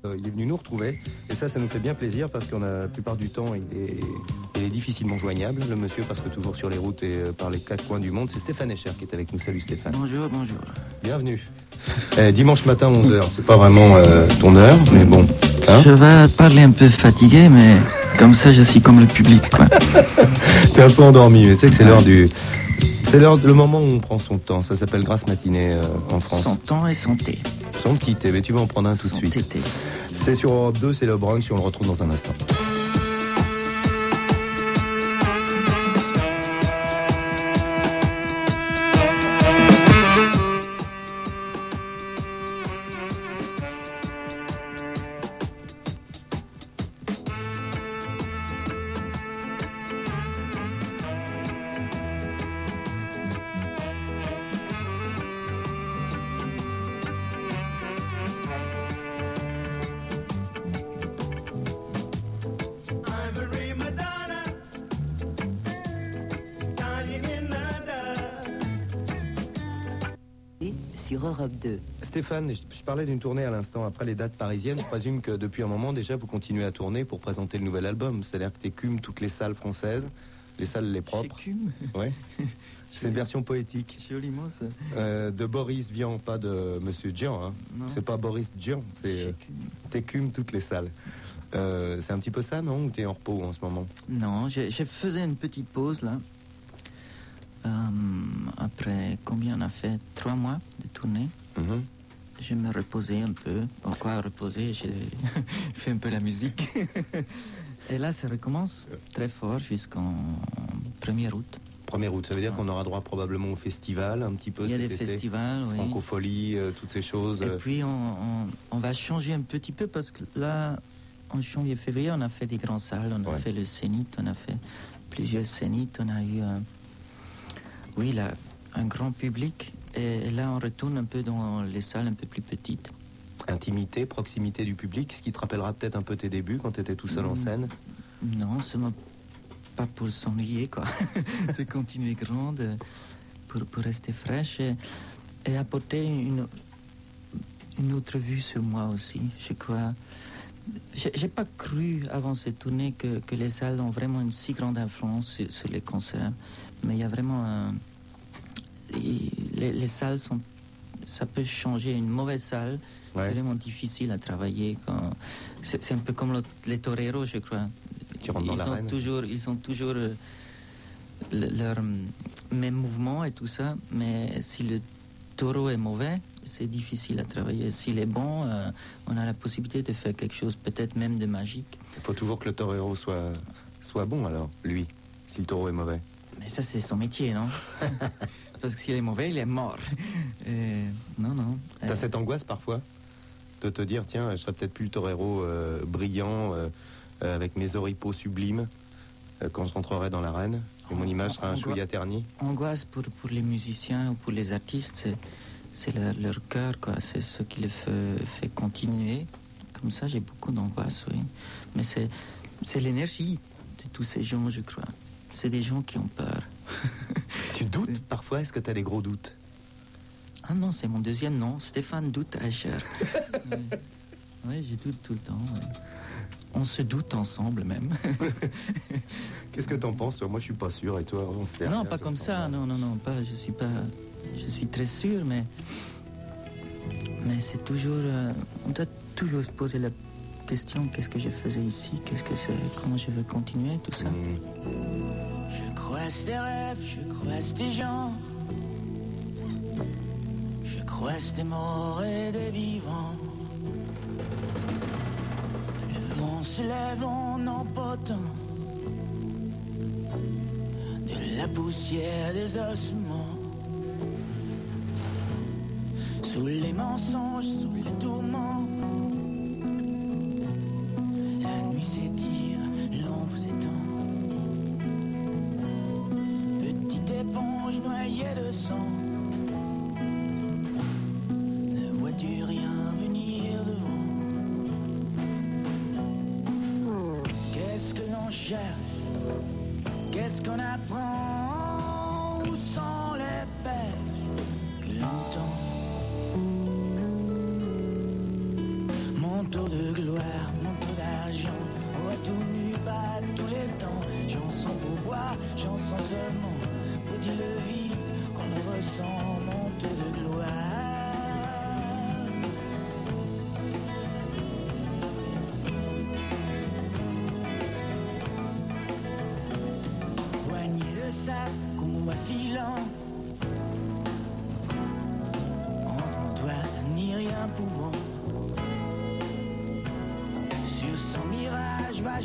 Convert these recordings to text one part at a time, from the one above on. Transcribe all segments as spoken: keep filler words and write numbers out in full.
Euh, il est venu nous retrouver et ça, ça nous fait bien plaisir parce qu'on a la plupart du temps, il est, il est difficilement joignable, le monsieur, parce que toujours sur les routes et euh, par les quatre coins du monde. C'est Stéphane Escher qui est avec nous. Salut Stéphane. Bonjour, bonjour. Bienvenue. Eh, dimanche matin, onze heures, c'est pas vraiment euh, ton heure, mais bon. Hein, je vais parler un peu fatigué, mais comme ça, je suis comme le public, quoi. T'es un peu endormi, mais c'est que c'est l'heure du... C'est l'heure, le moment où on prend son temps. Ça s'appelle grasse matinée euh, en France. Son temps et son thé. Son petit thé, mais tu vas en prendre un tout de suite. Tété. C'est sur Europe deux, c'est le brunch et on le retrouve dans un instant. Sur Europe deux. Stéphane, je, je parlais d'une tournée à l'instant après les dates parisiennes. Je présume que depuis un moment déjà vous continuez à tourner pour présenter le nouvel album. C'est-à-dire que tu écumes toutes les salles françaises, les salles les propres. J'écume. Ouais. C'est une version poétique. Joliment, ça. Euh, de Boris Vian, pas de Monsieur Dian. Hein. C'est pas Boris Dian, c'est euh, t'écumes toutes les salles. Euh, c'est un petit peu ça, non? Ou t'es en repos en ce moment? Non, je, je faisais une petite pause là. Euh, après combien on a fait? Trois mois de tournée. Mm-hmm. Je me reposais un peu. Pourquoi reposer? J'ai fait un peu la musique. Et là, ça recommence très fort jusqu'en premier août. premier août, ça veut dire qu'on aura droit probablement au festival un petit peu. Il y a cet des été. festivals, oui. Francofolie, euh, toutes ces choses. Et euh. puis on, on, on va changer un petit peu parce que là, en janvier, février, on a fait des grandes salles. On a Ouais. fait le Zénith, on a fait plusieurs Zéniths. On a eu, euh, oui, là, un grand public. Et là, on retourne un peu dans les salles un peu plus petites. Intimité, proximité du public, ce qui te rappellera peut-être un peu tes débuts quand tu étais tout seul en scène. Non, seulement pas pour s'ennuyer, quoi. De continuer grande, pour, pour rester fraîche et, et apporter une, une autre vue sur moi aussi. Je crois. J'ai, j'ai pas cru avant cette tournée que, que les salles ont vraiment une si grande influence sur, sur les concerts. Mais il y a vraiment un. Les, les salles sont. Ça peut changer. Une mauvaise salle, Ouais. c'est vraiment difficile à travailler. Quand, c'est, c'est un peu comme le- les toreros, je crois. Qui rentrent dans ils, ont l'arène. toujours, ils ont toujours euh, le- leur euh, même mouvement et tout ça. Mais si le taureau est mauvais, c'est difficile à travailler. S'il est bon, euh, on a la possibilité de faire quelque chose, peut-être même de magique. Il faut toujours que le torero soit, soit bon alors, lui, si le taureau est mauvais. Mais ça, c'est son métier, non? Parce que s'il est mauvais, il est mort. Euh, non, non. T'as Euh, cette angoisse parfois de te dire, tiens, je serais peut-être plus le torero euh, brillant, euh, euh, avec mes oripeaux sublimes, euh, quand je rentrerai dans l'arène, et mon image sera un Angoi- chouïa terni. Angoisse pour, pour les musiciens ou pour les artistes, c'est, c'est leur, leur cœur, quoi. C'est ce qui les fait, fait continuer. Comme ça, j'ai beaucoup d'angoisse, oui. Mais c'est, c'est l'énergie de tous ces gens, je crois. C'est des gens qui ont peur. Tu doutes parfois? Est-ce que tu as des gros doutes? Ah non, c'est mon deuxième nom, Stéphane Doute Escher. Oui, ouais, je doute tout le temps. Ouais. On se doute ensemble même. Qu'est-ce que t'en penses, toi? Moi, je suis pas sûr, et toi, on sait Non, rien, pas je comme sens ça. mal. Non, non, non, pas. Je suis pas. Je suis très sûr, mais mais c'est toujours. euh, on doit toujours se poser la question qu'est-ce que je faisais ici, qu'est-ce que c'est, comment je veux continuer, tout ça. Mmh. Je croise tes rêves, je croise tes gens. Je croise des morts et des vivants. Le vent se lève en emportant de la poussière des ossements. Sous les mensonges, sous les tourments, la nuit s'étire, l'ombre s'étend. Petite éponge noyée de sang, ne vois-tu rien venir devant? Qu'est-ce que l'on cherche? Qu'est-ce qu'on apprend? Où sont les perches que l'on tend? Mon tour de glace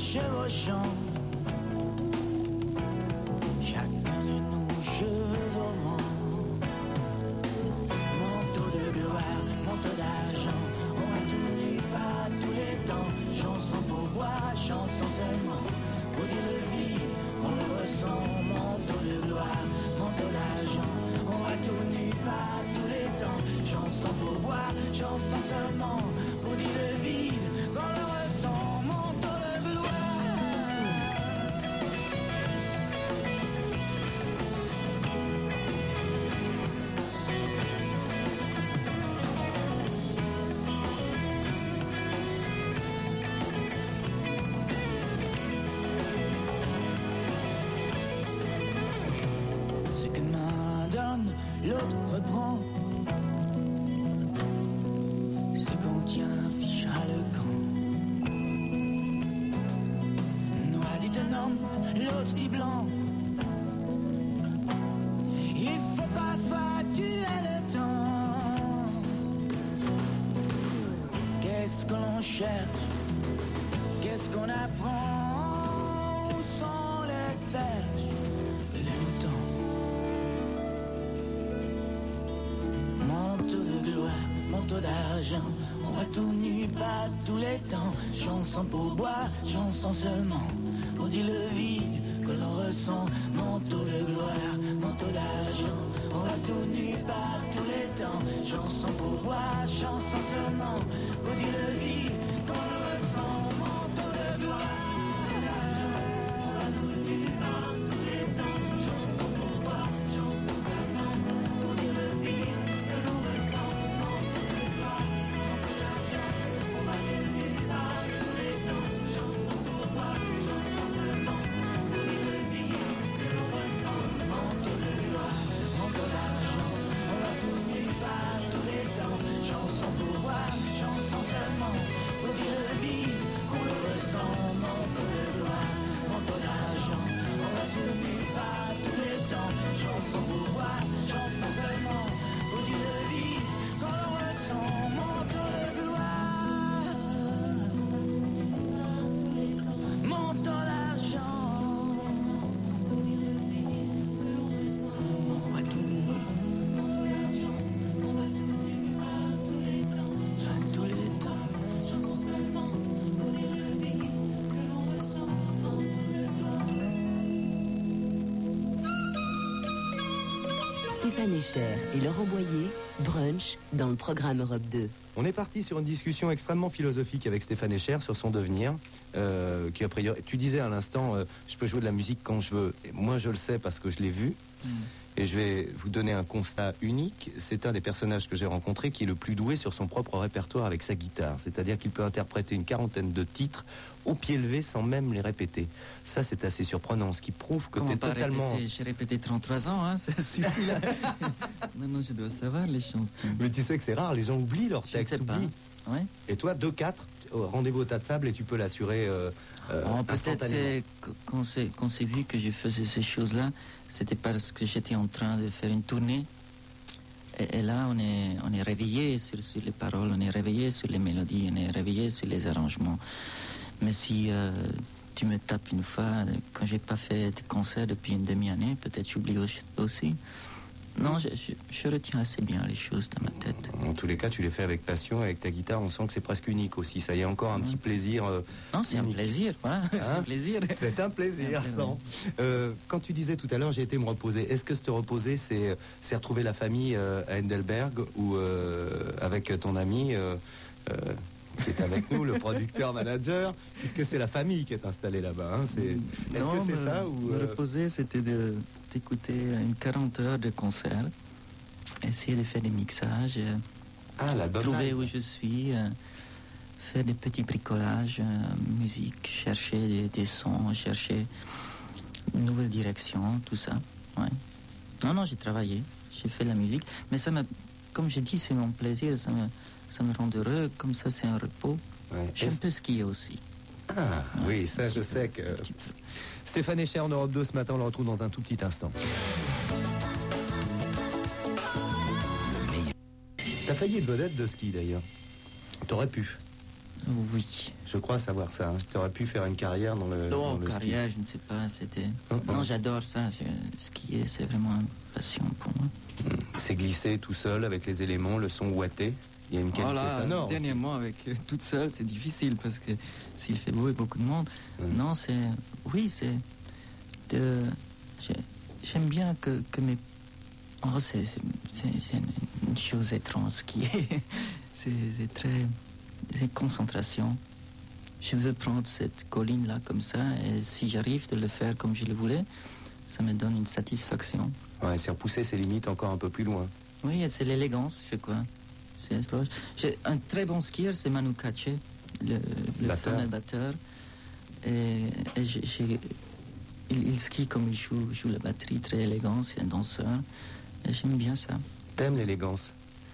chevauchant. Chacun de nous cheveux au vent. Manteau de gloire, manteau d'argent. On va tourner pas tous les temps. Chanson pour boire, chanson seulement. Pour dire le vide, on le ressent. Manteau de gloire, manteau d'argent. On va tourner pas tous les temps. Chanson pour boire, chanson seulement. Pour dire le vide, qu'on le ressent. Manteau de l'autre reprend. Ce qu'on tient fichera le camp. Noir dit un homme, l'autre dit blanc. Il faut pas faire tuer le temps. Qu'est-ce que l'on cherche? Qu'est-ce qu'on apprend? Où sont les perches? Les moutons. Manteau de gloire, manteau d'argent. On va tout nu, pas tous les temps. Chanson pour boire, chanson seulement. Pour dire le vide que l'on ressent. Manteau de gloire, manteau d'argent. On va tout nu, pas tous les temps. Chanson pour boire, chanson seulement. Pour dire le vide que l'on ressent. Manteau de gloire, on va tout nu, pas tous les temps. Chanson pour boire, chanson seulement. Pour dire le vide que l'on ressent. Manteau de gloire, manteau d'argent. On va tout nu, pas tous les temps. Chanson pour boire, chanson seulement. Pour dire le vide que l'on ressent. Manteau de gloire, manteau d'argent. On va tout nu, pas tous les temps. Chanson pour boire, chanson seulement. Pour dire le vide qu'on le ressent. Manteau de gloire, manteau d'argent. On va tout nu, pas tous les temps. Chanson pour boire, chanson seulement. Pour dire le vide qu'on le ressent. Manteau de gloire, manteau d'argent. On va tout nu, on va tout nu, pas tous les temps. Tous les temps. Chanson seulement. Pour dire le vide que l'on ressent. Manteau de gloire. Stéphane Escher et Laurent Boyer, brunch dans le programme Europe deux. On est parti sur une discussion extrêmement philosophique avec Stéphane Escher sur son devenir. Euh, qui a priori, tu disais à l'instant, euh, je peux jouer de la musique quand je veux. Et moi, je le sais parce que je l'ai vu. Mm. Et je vais vous donner un constat unique. C'est un des personnages que j'ai rencontré qui est le plus doué sur son propre répertoire avec sa guitare. C'est-à-dire qu'il peut interpréter une quarantaine de titres au pied levé sans même les répéter. Ça, c'est assez surprenant, ce qui prouve que tu es totalement... Répéter? J'ai répété trente-trois ans, hein, ça suffit là. Non, non, je dois savoir les chansons. Mais tu sais que c'est rare, les gens oublient leurs Je textes. sais pas. Ouais. Et toi, deux quatre, rendez-vous au tas de sable et tu peux l'assurer euh, euh, bon, peut-être instantanément. c'est qu'on s'est, qu'on s'est vu que je faisais ces choses-là, c'était parce que j'étais en train de faire une tournée. Et, et là, on est, on est réveillé sur, sur les paroles, on est réveillé sur les mélodies, on est réveillé sur les arrangements. Mais si euh, tu me tapes une fois, quand j'ai pas fait de concert depuis une demi-année, peut-être j'oublie aussi. Non, je, je, je retiens assez bien les choses dans ma tête. En tous les cas, tu les fais avec passion, avec ta guitare, on sent que c'est presque unique aussi. Ça y est, encore un petit plaisir. Euh, non, c'est unique. Un plaisir, voilà. Hein? C'est un plaisir. C'est un plaisir, sans. Euh, quand tu disais tout à l'heure, j'ai été me reposer. Est-ce que se te reposer, c'est, c'est retrouver la famille euh, à Heidelberg ou euh, avec ton ami euh, euh, qui est avec nous, le producteur-manager, puisque c'est la famille qui est installée là-bas. Hein, c'est... Est-ce non, que c'est me, ça ou me euh... reposer, c'était de, d'écouter une quarante heures de concert, essayer de faire des mixages, ah, la trouver où je suis, euh, faire des petits bricolages, euh, musique, chercher des, des sons, chercher une nouvelle direction, tout ça. Ouais. Non, non, j'ai travaillé, j'ai fait la musique, mais ça m'a, comme j'ai dit, c'est mon plaisir, ça me, ça me rend heureux, comme ça c'est un repos. Ouais. J'aime un peu skier aussi. Ah, ouais, oui, ça je sais que... Stéphane Escher en Europe deux ce matin, on le retrouve dans un tout petit instant. T'as failli être vedette de ski d'ailleurs. T'aurais pu. Oui. Je crois savoir ça. Hein. Tu aurais pu faire une carrière dans le, Non, dans le carrière, ski. je ne sais pas. C'était. Oh, oh. Non, j'adore ça. Je- Skier, c'est vraiment une passion pour moi. C'est glisser tout seul avec les éléments, le son ouaté. Il y a une qualité Voilà, sonore. aussi. dernièrement, avec euh, toute seule, c'est difficile parce que s'il fait beau et beaucoup de monde. Mm. Non, c'est. Oui, c'est. De... j'ai- J'aime bien que, que mes. Oh, c'est c'est- c'est- c'est une, une chose étrange qui est. c'est c'est très. C'est concentration. Je veux prendre cette colline-là comme ça, et si j'arrive de le faire comme je le voulais, ça me donne une satisfaction. Ouais, c'est repousser ses limites encore un peu plus loin. Oui, c'est l'élégance, je crois. C'est explorer. J'ai un très bon skieur, c'est Manu Katché, le, le Batteur. fameux batteur. Et, et j'ai- j'ai- il, il skie comme il joue, joue la batterie, très élégant, c'est un danseur. Et j'aime bien ça. T'aimes l'élégance?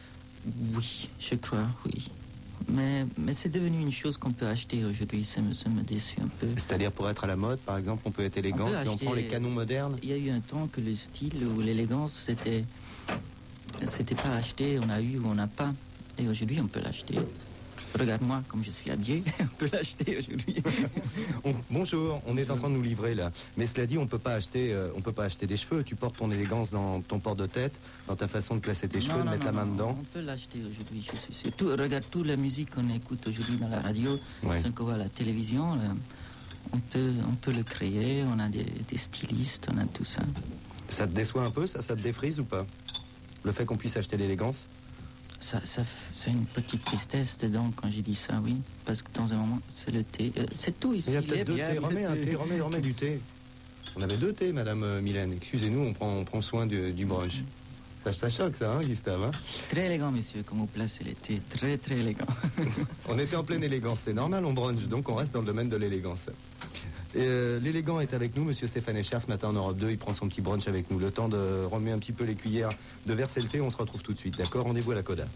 Oui, je crois, oui. Mais, mais c'est devenu une chose qu'on peut acheter aujourd'hui, ça me, ça me déçoit un peu. C'est-à-dire pour être à la mode, par exemple, on peut être élégant On peut si on acheter- prend les canons modernes. Il y a eu un temps que le style ou l'élégance, c'était, c'était pas acheté, on a eu ou on n'a pas. Et aujourd'hui, on peut l'acheter. Regarde-moi comme je suis habillé, on peut l'acheter aujourd'hui. On- bonjour, on est en train de nous livrer là. Mais cela dit, on peut pas acheter, euh, on peut pas acheter des cheveux. Tu portes ton élégance dans ton port de tête, dans ta façon de placer tes cheveux, de mettre la main dedans. On peut l'acheter aujourd'hui, je suis sûr. Tout- regarde toute la musique qu'on écoute aujourd'hui dans la radio, Ouais. ce qu'on voit à la télévision, là, on peut, on peut le créer, on a des, des stylistes, on a tout ça. Ça te déçoit un peu, ça, ça te défrise ou pas? Le fait qu'on puisse acheter l'élégance? Ça, ça, f- c'est une petite tristesse dedans quand j'ai dit ça, oui. Parce que dans un moment, c'est le thé. Euh, c'est tout ici. Il y a les peut-être deux bières, thés. le Remets un thé, remets, remets du thé. On avait deux thés, Madame euh, Mylène. Excusez-nous, on prend, on prend soin du, du brunch. Ça, ça choque, ça, hein, Gustave, hein? Très élégant, monsieur, comme vous placez les thés. Très, très élégant. On était en pleine élégance, c'est normal, on brunch, donc on reste dans le domaine de l'élégance. Et, euh, L'élégant est avec nous, monsieur Stéphane Escher, ce matin en Europe deux, il prend son petit brunch avec nous. Le temps de remuer un petit peu les cuillères, de verser le thé, on se retrouve tout de suite, d'accord? Rendez-vous à la Coda.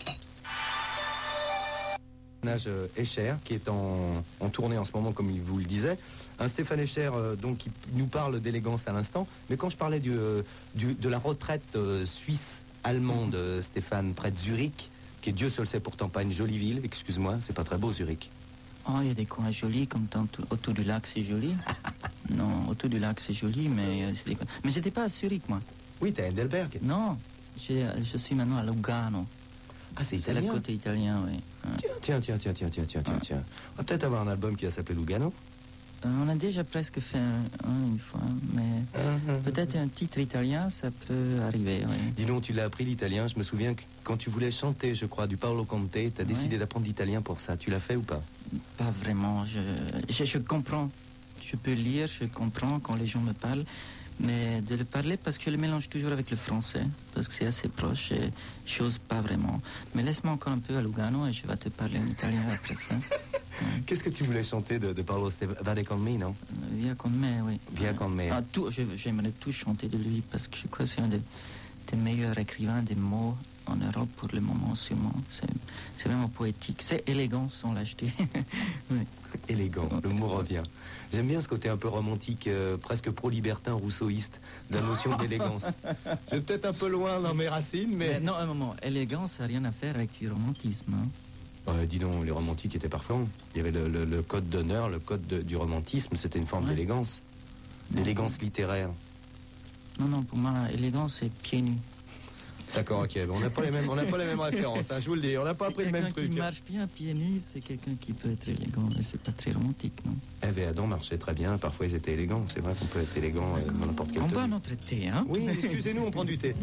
Euh, Escher, qui est en, en tournée en ce moment, comme il vous le disait. Un Stéphane Escher, euh, donc, qui nous parle d'élégance à l'instant. Mais quand je parlais du, euh, du- de la retraite euh, suisse-allemande, euh, Stéphane, près de Zurich, qui est, Dieu seul sait pourtant pas une jolie ville, excuse-moi, c'est pas très beau Zurich. Oh, il y a des coins jolis, comme tant, autour du lac, c'est joli. Non, autour du lac, c'est joli, mais euh, c'est des coins- Mais j'étais pas à Zurich, moi. Oui, t'es à Heidelberg. Non, j'ai- je suis maintenant à Lugano. Ah, c'est C'est la italien. côté italien, oui. Hein. Tiens, tiens, tiens, tiens, tiens, tiens, tiens, tiens. On va peut-être avoir un album qui va s'appeler Lugano. Euh, on a déjà presque fait un, un une fois, mais peut-être un titre italien, ça peut arriver, oui. Dis donc, tu l'as appris l'italien. Je me souviens que quand tu voulais chanter, je crois, du Paolo Conte, t'as décidé Ouais. d'apprendre l'italien pour ça. Tu l'as fait ou pas? Pas vraiment. Je, je, je comprends. Je peux lire, je comprends quand les gens me parlent. Mais de le parler, parce que je le mélange toujours avec le français, parce que c'est assez proche et chose pas vraiment. Mais laisse-moi encore un peu à Lugano et je vais te parler en italien après ça. Qu'est-ce que tu voulais chanter de, de Paolo Stefano? Vade con me, non? Euh, Via con me, oui. Via con me. Ah, tout, je- j'aimerais tout chanter de lui, parce que je crois que c'est un des, des meilleurs écrivains des mots en Europe pour le moment, sûrement. C'est, c'est vraiment poétique. C'est élégant sans l'acheter. Oui. Élégant, le mot revient. J'aime bien ce côté un peu romantique, euh, presque pro-libertin, rousseauiste, de la notion d'élégance. Je vais peut-être un peu loin dans mes racines, mais... Mais non, un moment, élégance, ça n'a rien à faire avec du romantisme. Hein. Ouais, dis donc, les romantiques étaient parfois. Il y avait le, le- le code d'honneur, le code de- du romantisme, c'était une forme Ouais. d'élégance. L'élégance littéraire. Non, non, pour moi, élégance, c'est pieds nus. D'accord, ok. Bon, on n'a pas les mêmes, on n'a pas les mêmes références. hein, je vous le dis, on n'a pas appris le même Quelqu'un truc. qui marche bien pieds nus, c'est quelqu'un qui peut être élégant, mais c'est pas très romantique, non? Ève et Adam marchaient très bien. Parfois, ils étaient élégants. C'est vrai qu'on peut être élégant euh, dans n'importe quel On boit tenue. notre thé, hein? Oui, excusez-nous, on prend du thé.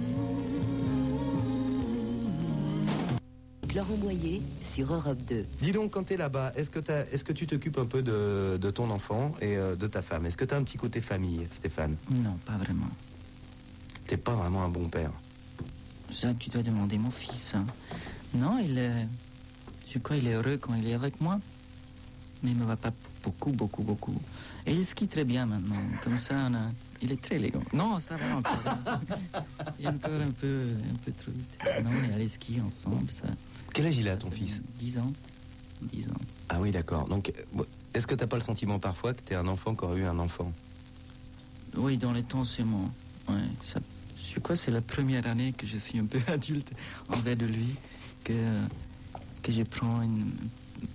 Laurent Boyer sur Europe deux. Dis donc, quand t'es là-bas, est-ce que, t'as- est-ce que tu t'occupes un peu de, de ton enfant et euh, de ta femme? Est-ce que tu as un petit côté famille, Stéphane? Non, pas vraiment. T'es pas vraiment un bon père. Ça, tu dois demander mon fils. hein. Non, il est... Je crois qu'il est heureux quand il est avec moi. Mais il ne me va pas beaucoup, beaucoup, beaucoup. Et il skie très bien maintenant. Comme ça, on a... il est très élégant. Non, ça va encore. Il est encore un peu, un peu trop vite. Non, on est allé skier ensemble. Ça... Quel âge il a, ton fils? dix ans. dix ans. Ah oui, d'accord. Donc, euh, est-ce que t'as pas le sentiment parfois que t'es un enfant qui aurait eu un enfant? Oui, dans les temps, sûrement. Ouais, ça... Je crois que c'est la première année que je suis un peu adulte envers de lui, que, que je prends une...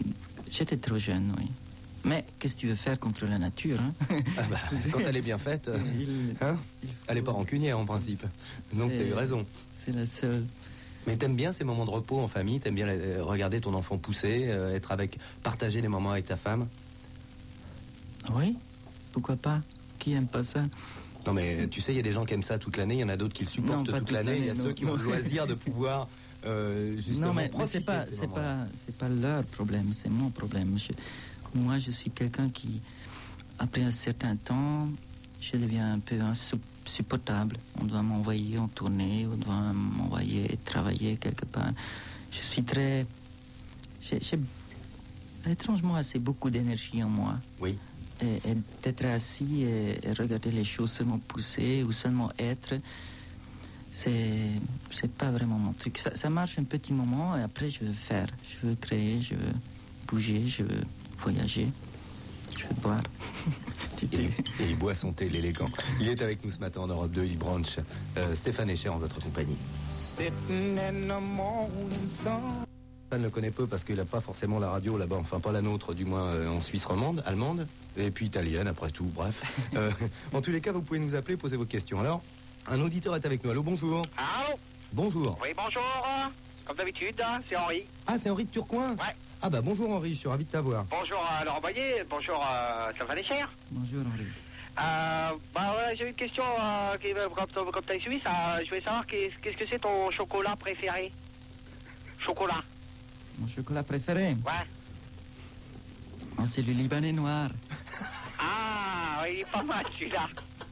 J'étais trop jeune, oui. Mais qu'est-ce que tu veux faire contre la nature, hein? Ah bah, quand elle est bien faite, euh, Il- hein, il faut- elle n'est pas rancunière en principe. Donc C'est- tu as eu raison. C'est la seule. Mais t'aimes bien ces moments de repos en famille, t'aimes bien euh, regarder ton enfant pousser, euh, être avec, partager les moments avec ta femme. Oui, pourquoi pas? Qui aime pas ça? Non mais tu sais, il y a des gens qui aiment ça toute l'année, il y en a d'autres qui le supportent Non, pas toute toute l'année, il y a l'année, ceux non, qui ont non. le loisir de pouvoir euh, justement Non, mais, mais profiter c'est pas, de ces c'est moments-là. pas, c'est pas leur problème, c'est mon problème. Je- moi, je suis quelqu'un qui, après un certain temps, je deviens un peu insupportable. On doit m'envoyer en tournée, on doit m'envoyer travailler quelque part. Je suis très, j'ai, j'ai étrangement assez beaucoup d'énergie en moi. Oui. Et, et d'être assis et, et regarder les choses seulement pousser ou seulement être, c'est c'est pas vraiment mon truc. Ça, ça marche un petit moment et après je veux faire, je veux créer, je veux bouger, je veux voyager, je veux boire. Tu Et, t'es- et il boit son thé, l'élégant. Il est avec nous ce matin en Europe deux, il branche. Euh, Stéphane Echer en votre compagnie. Sitting in the morning sun. Stéphane le connaît peu parce qu'il n'a pas forcément la radio là-bas, enfin pas la nôtre, du moins euh, en Suisse romande, allemande, et puis italienne après tout, bref. Euh, en tous les cas, vous pouvez nous appeler, poser vos questions. Alors, un auditeur est avec nous. Allô, bonjour. Allô? Bonjour. Oui, bonjour. Comme d'habitude, hein, c'est Henri. Ah, c'est Henri de Turcoing. Ouais. Ah bah bonjour Henri, je suis ravi de t'avoir. Bonjour à Laurent Boyer, bonjour à Stéphane Echer. Bonjour Henri. Euh, bah voilà, j'ai une question, euh, qui, euh, comme, comme t'es suisse, euh, je voulais savoir qu'est-ce, qu'est-ce que c'est ton chocolat préféré? Chocolat. Mon chocolat préféré, Ouais. oh, c'est le Libanais noir. Ah, il est pas mal celui-là.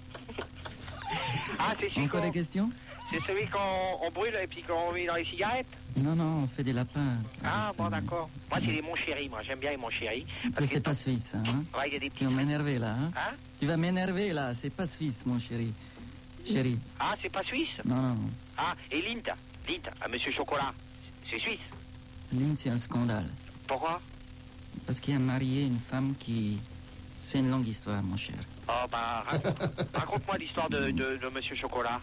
Ah, c'est celui Encore qu'on, des questions? c'est celui qu'on on brûle et puis qu'on met dans les cigarettes? Non, non, on fait des lapins. Ah, avec bon, ça. d'accord. Moi, c'est les mon chéri, moi, j'aime bien les mon chéri. Ça, c'est pas suisse, hein? Ouais, il y a des Tu petits... vas m'énerver là, hein? Hein? Tu vas m'énerver là, c'est pas suisse, mon chéri. Chéri, Ah, c'est pas suisse? non, non. Ah, et Lint, Lint, à Monsieur Chocolat, c'est suisse. Lynn, c'est un scandale. Pourquoi? Parce qu'il a marié une femme qui... C'est une longue histoire, mon cher. Oh, bah, raconte, raconte-moi l'histoire de, de, de Monsieur Chocolat.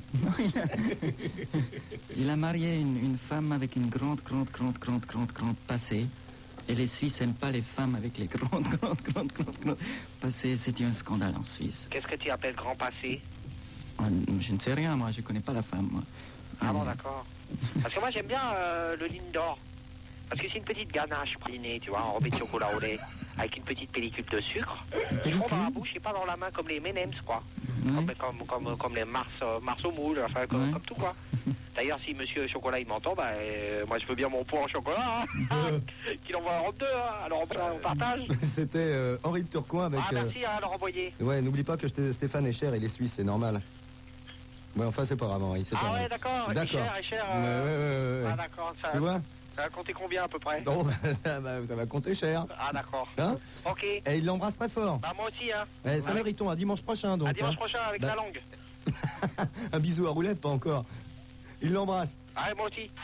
Il a marié une, une femme avec une grande, grande, grande, grande, grande, grande passé. Et les Suisses n'aiment pas les femmes avec les grandes, grandes, grandes, grandes, grandes passées. C'était un scandale en Suisse. Qu'est-ce que tu appelles grand passé? Ah, je ne sais rien, moi. Je connais pas la femme, moi. Ah bon, Mais- d'accord. Parce que moi, j'aime bien euh, le Lindor. Parce que c'est une petite ganache pralinée, tu vois, enrobée de chocolat au lait, avec une petite pellicule de sucre. Ils font dans la bouche et pas dans la main comme les M and M's, quoi. Ouais. Comme, comme, comme, comme les Mars, euh, Mars au moule, enfin, comme, Ouais. comme tout, quoi. D'ailleurs, si Monsieur Chocolat, il m'entend, bah, euh, moi, je veux bien mon pot en chocolat, hein, qu'il envoie en deux, hein. Alors, on, on partage. C'était euh, Henri de Turcoing avec... Ah, merci, hein, Laurent Boyer. euh, Ouais, n'oublie pas que j'étais Stéphane Echer, il est suisse, c'est normal. Ouais, enfin c'est pas grave Henri, c'est pas Ah grave. ouais, d'accord, et D'accord. cher, et cher. Ouais, euh, ouais, ouais, ouais, ouais. Ah, d'accord, ça, Tu vois? ça va compter combien, à peu près? Oh, bah, ça, va, ça va compter cher. Ah, d'accord. Hein? Ok. Et il l'embrasse très fort. Bah, moi aussi, hein. Eh, ça Ouais. mériton, à dimanche prochain donc. À dimanche hein. prochain avec Bah. la langue. Un bisou à Roulette, pas encore. Il l'embrasse. Allez, moi aussi.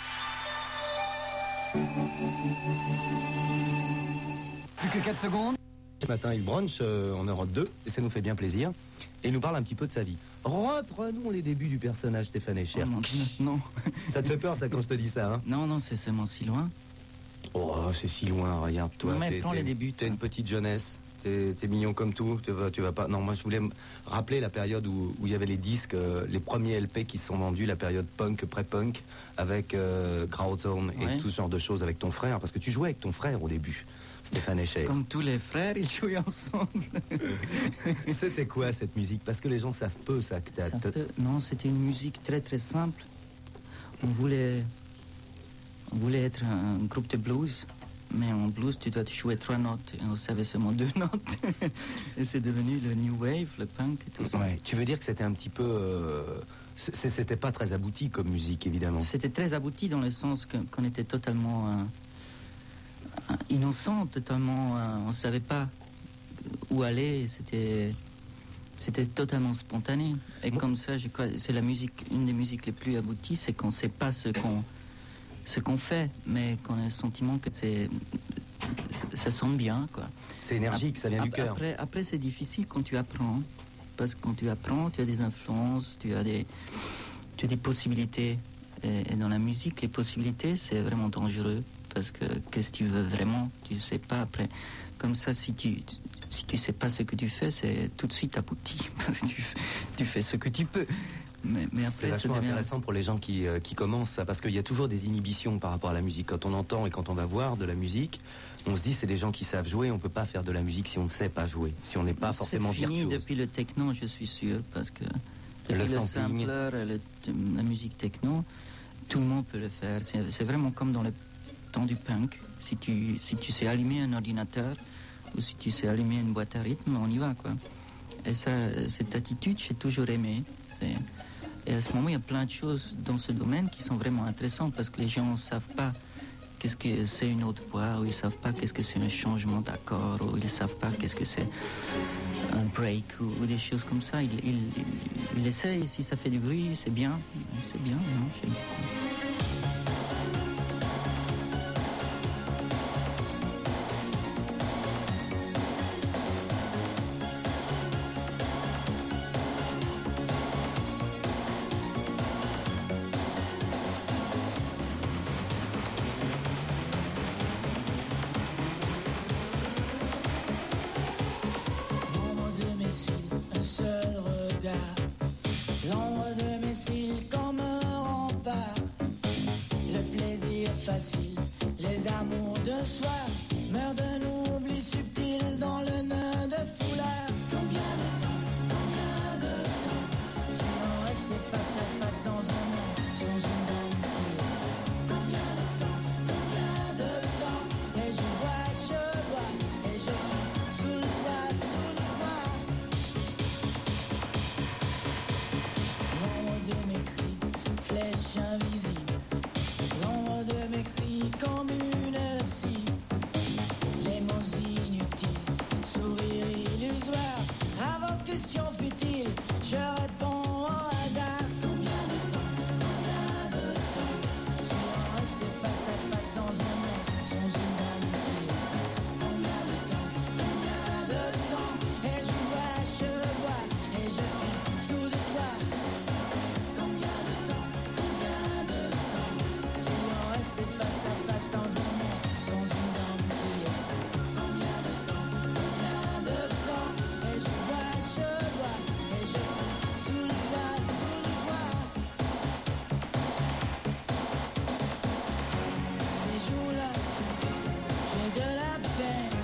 Plus que quatre secondes. Ce matin, il brunch euh, en Europe deux, et ça nous fait bien plaisir. Et il nous parle un petit peu de sa vie. Reprenons les débuts du personnage Stéphane Echer. Oh, mon Dieu, non. Ça te fait peur, ça, quand je te dis ça, hein? Non, non, c'est seulement si loin. Oh, c'est si loin, regarde-toi. Non, mais t'es- prends t'es- les débuts, T'es toi. une petite jeunesse. T'es t'es mignon comme tout. Tu vas, tu vas pas. Non, moi, je voulais me rappeler la période où, où il y avait les disques, euh, les premiers L P qui se sont vendus, la période punk, pré-punk, avec euh, Crowdzone et Ouais. tout ce genre de choses avec ton frère. Parce que tu jouais avec ton frère au début, Stéphane Echer. Comme tous les frères, ils jouaient ensemble. C'était quoi cette musique? Parce que les gens savent peu ça. Que t'as- Ça t'as- peut- Non, c'était une musique très très simple. On voulait, on voulait être un groupe de blues, mais en blues tu dois jouer trois notes et on savait seulement deux notes. Et c'est devenu le new wave, le punk et tout ça. Ouais, tu veux dire que c'était un petit peu... euh, c'est- C'était pas très abouti comme musique, évidemment. C'était très abouti dans le sens que- qu'on était totalement euh, euh, innocent, totalement, euh, on savait pas où aller. C'était, c'était totalement spontané. Et Bon. comme ça, je crois, c'est la musique, une des musiques les plus abouties, c'est qu'on sait pas ce qu'on, ce qu'on fait, mais qu'on a le sentiment que c'est, ça sonne bien, quoi. C'est énergique, ça vient du Ap- cœur. Après, après c'est difficile quand tu apprends. Parce que quand tu apprends, tu as des influences, tu as des, tu as des possibilités. Et, et dans la musique, les possibilités, c'est vraiment dangereux. parce que qu'est-ce que tu veux vraiment, tu ne sais pas après. Comme ça, si tu si tu sais pas ce que tu fais, c'est tout de suite abouti, parce que tu, tu fais ce que tu peux. Mais, mais après, c'est vachement ça devient... intéressant pour les gens qui, euh, qui commencent ça, parce qu'il y a toujours des inhibitions par rapport à la musique. Quand on entend et quand on va voir de la musique, on se dit c'est des gens qui savent jouer, on ne peut pas faire de la musique si on ne sait pas jouer, si on n'est pas forcément c'est fini virtuose. depuis le techno, je suis sûr, parce que depuis Le le, sampling. sampler et le- la musique techno, tout le monde peut le faire. C'est, c'est vraiment comme dans le temps du punk. Si tu, si tu sais allumer un ordinateur ou si tu sais allumer une boîte à rythme, on y va, quoi. Et ça, cette attitude, j'ai toujours aimé. C'est... Et à ce moment, il y a plein de choses dans ce domaine qui sont vraiment intéressantes parce que les gens ne savent pas qu'est-ce que c'est une haute voix, ou ils ne savent pas qu'est-ce que c'est un changement d'accord, ou ils ne savent pas qu'est-ce que c'est un break, ou, ou des choses comme ça. Ils, ils, ils, ils essayent, si ça fait du bruit, c'est bien. C'est bien, non, j'aime beaucoup. L'ombre de mes cils, un seul regard. L'ombre de mes cils comme un rempart. Le plaisir facile, les amours de soi meurent d'un oubli subtil dans le nœud de foulard. Combien de temps, combien de temps, si on restait face à face sans un mot, sans une dame qui passe. Combien de temps, combien de temps, et je vois, je vois, et je suis sous le toit, sous le toit. L'ombre de mes cris, flèche invisible. L'ombre de mes cris comme une scie. Les mots inutiles, sourire illusoire. Avant question futile, je réponds au hasard. Combien de temps, combien de temps, si on restait face à face sans un mot, sans une dame qui passe. Combien de temps, combien de temps, et je vois, je vois, et je suis sous le toit. Combien de temps, combien de temps, si on restait face à face sans un mot, sans une dame qui passe. Combien de temps, combien de temps, et je vois, je vois, et je suis sous le toit, sous le toit. Ces jours-là, j'ai de la peine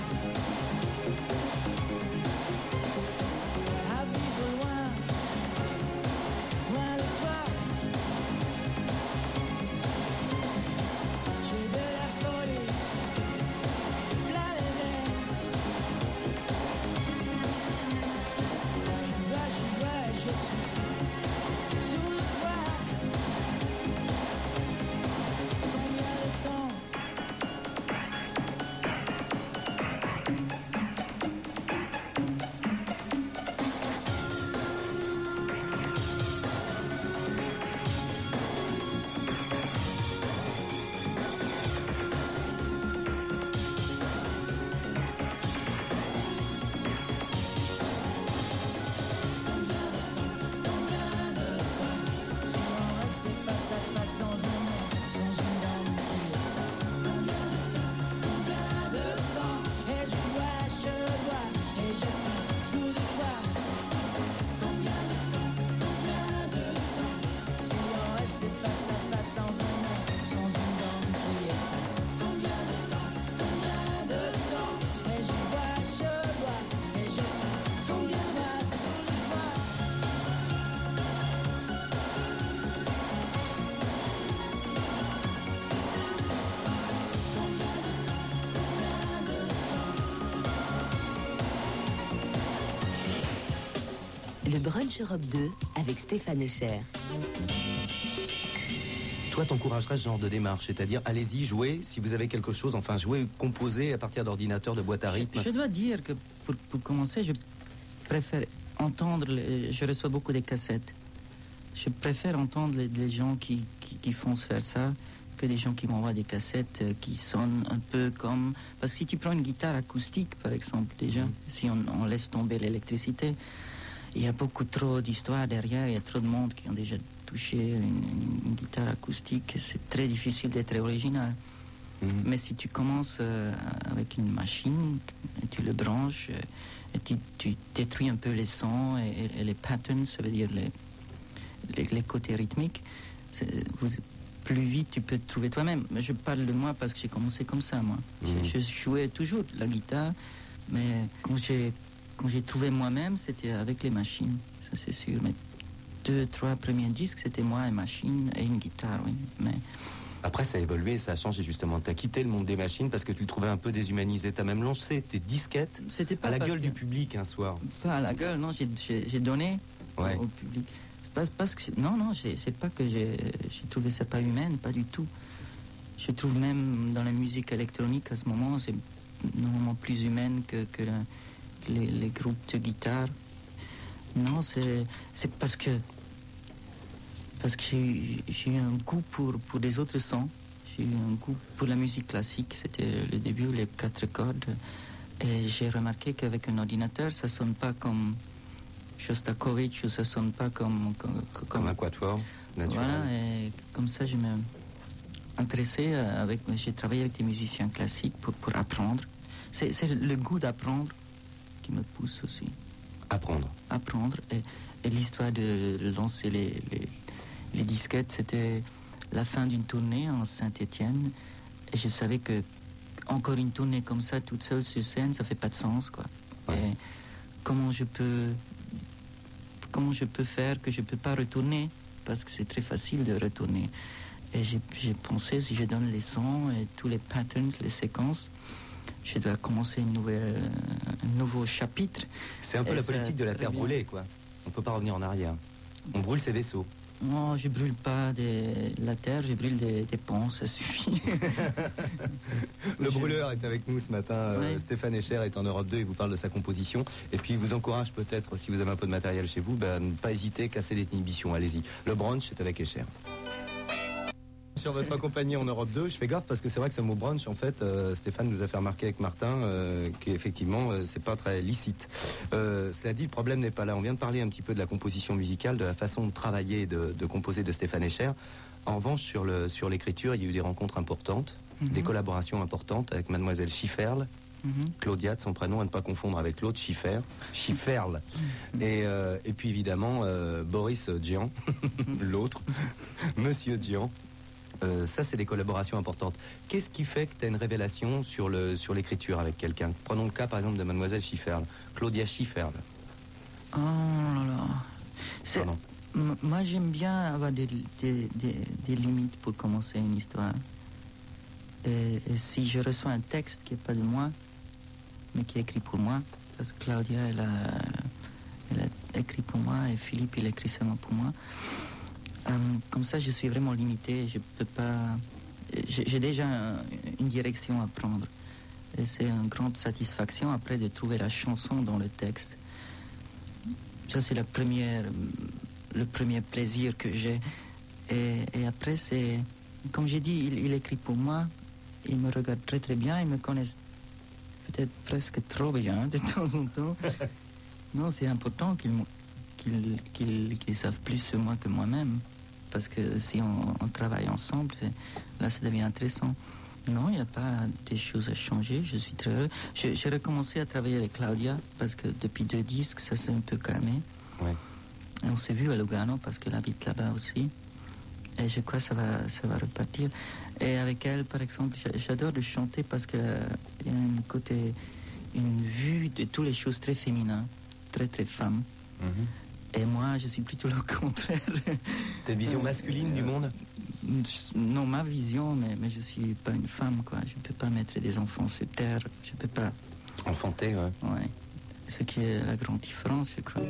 à vivre loin, loin de toi. J'ai de la folie plein les veines. Je vois, je vois, je suis sous le toit. Combien de temps? Si on restait face à face sans un mot, sans une dame qui passe. Combien de temps, combien de temps, et je vois, je vois, et je suis sous le toit. Combien de temps, combien de temps, si on restait face à face sans un mot, sans une dame qui passe. Combien de temps, combien de temps, et je vois, je vois, et je suis sous le toit, sous le toit. Le Brunch Europe deux avec Stéphane Echer. Toi, t'encouragerais ce genre de démarche, c'est-à-dire allez-y, jouez, si vous avez quelque chose, enfin jouez, composez à partir d'ordinateurs, de boîtes à rythme. Je dois dire que pour, pour commencer, je préfère entendre, les- je reçois beaucoup des cassettes. Je préfère entendre les, les gens qui, qui, qui font se faire ça que des gens qui m'envoient des cassettes euh, qui sonnent un peu comme... Parce que si tu prends une guitare acoustique, par exemple, déjà, si on, on laisse tomber l'électricité, il y a beaucoup trop d'histoires derrière, il y a trop de monde qui ont déjà touché une, une- une guitare acoustique, c'est très difficile d'être original. Mmh. Mais si tu commences euh, avec une machine, et tu le branches, euh, et tu, tu détruis un peu les sons et, et les patterns, ça veut dire les, les, les côtés rythmiques, vous, plus vite tu peux te trouver toi-même. Mais je parle de moi parce que j'ai commencé comme ça, moi. Mmh. Je, je jouais toujours de la guitare, mais quand j'ai, quand j'ai trouvé moi-même, c'était avec les machines, ça c'est sûr. Mais deux, trois premiers disques, c'était moi et machine et une guitare, oui. Mais... Après, ça a évolué, ça a changé justement. Tu as quitté le monde des machines parce que tu le trouvais un peu déshumanisé. Tu as même lancé tes disquettes c'était pas à la gueule que... du public un soir. Pas à la gueule, non, j'ai, j'ai, j'ai donné ouais. au public. Pas, parce que, non, non, c'est, c'est pas que j'ai, j'ai trouvé ça pas humaine, pas du tout. Je trouve même dans la musique électronique, à ce moment, c'est normalement plus humaine que, que, la, que les, les groupes de guitare. Non, c'est, c'est parce que parce que j'ai, j'ai eu un goût pour, pour des autres sons. J'ai eu un goût pour la musique classique. C'était le début, les quatre cordes. Et j'ai remarqué qu'avec un ordinateur, ça sonne pas comme Shostakovich ou ça sonne pas comme... Comme, comme, comme un quatuor naturel. Voilà, et comme ça, je me intéressé avec... J'ai travaillé avec des musiciens classiques pour, pour apprendre. C'est, c'est le goût d'apprendre qui me pousse aussi. Apprendre. Apprendre. Et, et l'histoire de lancer les... les Les disquettes, c'était la fin d'une tournée en Saint-Étienne. Et je savais que encore une tournée comme ça, toute seule sur scène, ça fait pas de sens, quoi. Ouais. Et comment je peux, comment je peux faire que je peux pas retourner, parce que c'est très facile de retourner. Et j'ai, j'ai pensé, si je donne les sons et tous les patterns, les séquences, je dois commencer une nouvelle, un nouveau chapitre. C'est un peu et la politique de la terre bien. brûlée, quoi. On peut pas revenir en arrière. On brûle ses vaisseaux. Non, je brûle pas des, la terre, je brûle des, des ponts, ça suffit. Le je... brûleur est avec nous ce matin. Oui. Euh, Stéphane Escher est en Europe deux, il vous parle de sa composition. Et puis il vous encourage peut-être, si vous avez un peu de matériel chez vous, ben, ne pas hésiter, casser les inhibitions, allez-y. Le brunch est avec Escher. Sur votre compagnie en Europe deux, je fais gaffe parce que c'est vrai que ce mot brunch, en fait, euh, Stéphane nous a fait remarquer avec Martin euh, qu'effectivement, euh, c'est pas très licite. Euh, cela dit, le problème n'est pas là. On vient de parler un petit peu de la composition musicale, de la façon de travailler et de, de composer de Stéphane Escher. En revanche, sur, le, sur l'écriture, il y a eu des rencontres importantes, mm-hmm. des collaborations importantes avec Mademoiselle Schifferle, mm-hmm. Claudia de son prénom, à ne pas confondre avec l'autre, Schiffer, Schifferle. Mm-hmm. Et, euh, et puis évidemment, euh, Boris Djian, l'autre, Monsieur Djian. Euh, ça, c'est des collaborations importantes. Qu'est-ce qui fait que tu as une révélation sur, le, sur l'écriture avec quelqu'un? Prenons le cas, par exemple, de Mademoiselle Schifferle, Claudia Schifferle. Oh là là. C'est... M- moi, j'aime bien avoir des, des, des, des limites pour commencer une histoire. Et, et si je reçois un texte qui n'est pas de moi, mais qui est écrit pour moi, parce que Claudia, elle a, elle a écrit pour moi, et Philippe, il a écrit seulement pour moi. Euh, comme ça, je suis vraiment limité. Je peux pas. J'ai, j'ai déjà un, une direction à prendre. Et c'est une grande satisfaction après de trouver la chanson dans le texte. Ça, c'est la première, le premier plaisir que j'ai. Et, et après, c'est. Comme j'ai dit, il, il écrit pour moi. Il me regarde très très bien. Il me connaît peut-être presque trop bien de temps en temps. Non, c'est important qu'ils, qu'ils, qu'ils, qu'ils savent plus sur moi que moi-même. Parce que si on, on travaille ensemble, là, ça devient intéressant. Non, il n'y a pas des choses à changer. Je suis très heureux. Je, j'ai recommencé à travailler avec Claudia parce que depuis deux disques, ça s'est un peu calmé. Ouais. Et on s'est vu à Lugano parce qu'elle habite là-bas aussi. Et je crois que ça va, ça va repartir. Et avec elle, par exemple, j'adore de chanter parce qu'il y a un côté, une vue de toutes les choses très féminines, très très femme. Mm-hmm. Et moi, je suis plutôt le contraire. T'as une vision masculine euh, du monde? Non, ma vision, mais, mais je suis pas une femme, quoi. Je peux pas mettre des enfants sur terre. Je peux pas. Enfanter, ouais. Ouais. Ce qui est la grande différence, je crois.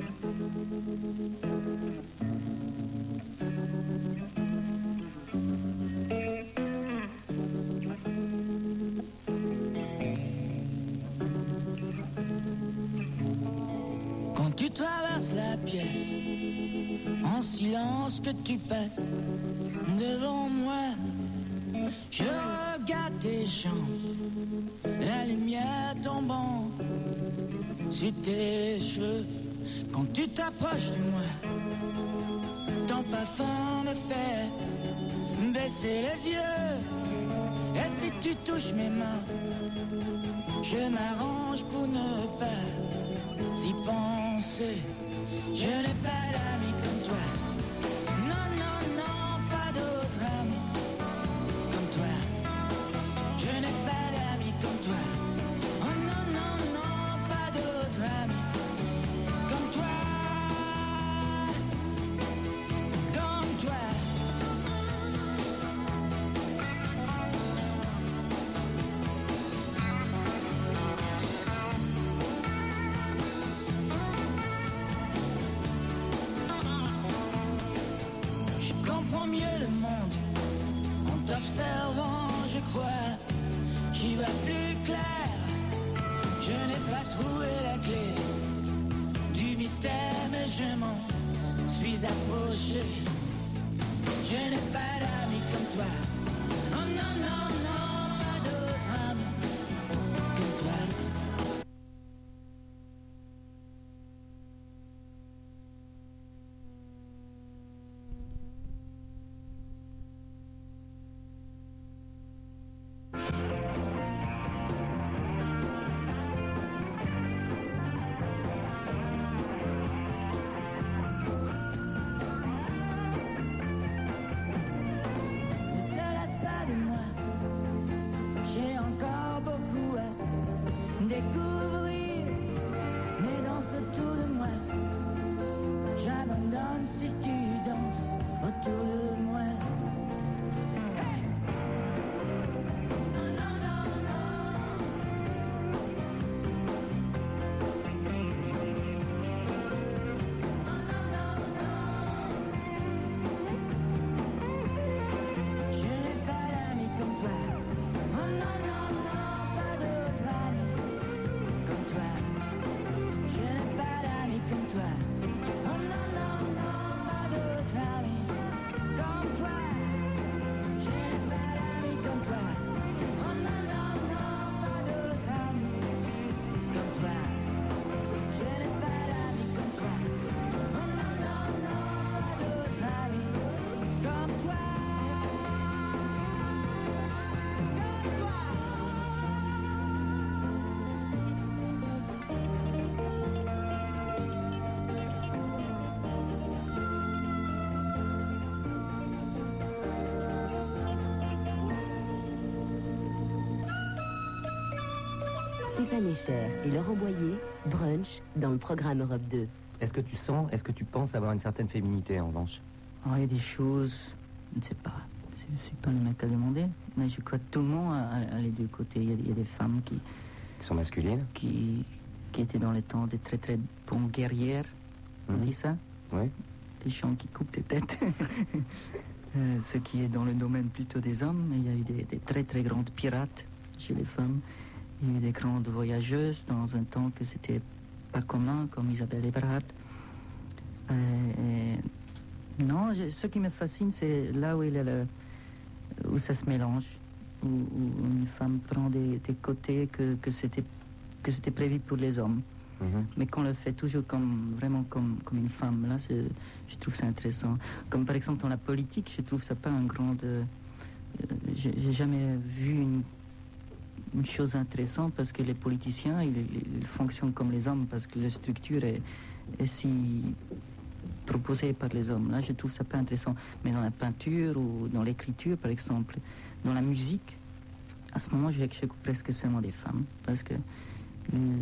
Quand tu traverses la pièce, en silence que tu passes devant moi, je regarde tes jambes, la lumière tombant sur tes cheveux. Quand tu t'approches de moi, ton parfum me fait baisser les yeux. Et si tu touches mes mains, je m'arrange pour ne pas y penser. Je n'ai pas d'amis comme toi. Non, non, non, pas d'autres amis comme toi. Je n'ai pas d'amis comme toi. Oh non, non, non, pas d'autres amis comme toi. Comme toi. Mieux le monde en t'observant, je crois, j'y vois plus clair. Je n'ai pas trouvé la clé du mystère, mais je m'en suis approché. Je n'ai pas d'amis comme toi. Oh non, non, non, pas d'autres amis comme toi. Découvrir, mais dans ce tour de moi, j'abandonne si tu danses autour de moi. Hey! Non, non, non, non. Non, non, non, non. Je n'ai pas d'amis comme toi. Oh non, non, non, pas d'autres amis. Comme toi, je n'ai pas d'amis comme toi. Oh non, non, non, pas d'autres amis comme toi. Je n'ai pas d'amis comme toi. Oh non, non, non, pas d'autres amis comme toi. Je n'ai pas d'amis comme toi. Oh non, non, non, pas d'autres amis comme toi. Stéphane Escher et Laurent Boyer, brunch dans le programme Europe deux. Est-ce que tu sens, est-ce que tu penses avoir une certaine féminité en revanche? Alors, il y a des choses, je ne sais pas, je ne suis pas le mec à demander, mais je crois que tout le monde a, a les deux côtés. Il y a, il y a des femmes qui, Qui sont masculines? qui, qui étaient dans le temps des très très bonnes guerrières, on Mhm. dit ça? Oui. Des gens qui coupent des têtes. Euh, ce qui est dans le domaine plutôt des hommes. Il y a eu des, des très très grandes pirates chez les femmes. Il y a eu des grandes voyageuses dans un temps que c'était pas commun, comme Isabelle Eberhard. Euh, et non, je- ce qui me fascine, c'est là où, il est le, où ça se mélange, où, où une femme prend des, des côtés que, que c'était que c'était prévu pour les hommes. Mhm. Mais qu'on le fait toujours comme, vraiment comme, comme une femme. Là, c'est- je trouve ça intéressant. Comme par exemple dans la politique, je trouve ça pas un grand... euh, j'ai j'ai jamais vu une, une chose intéressante parce que les politiciens, ils, ils- ils fonctionnent comme les hommes parce que la structure est, est si proposée par les hommes. Là, je trouve ça pas intéressant. Mais dans la peinture ou dans l'écriture, par exemple, dans la musique, à ce moment, je j'écoute presque seulement des femmes parce que... euh,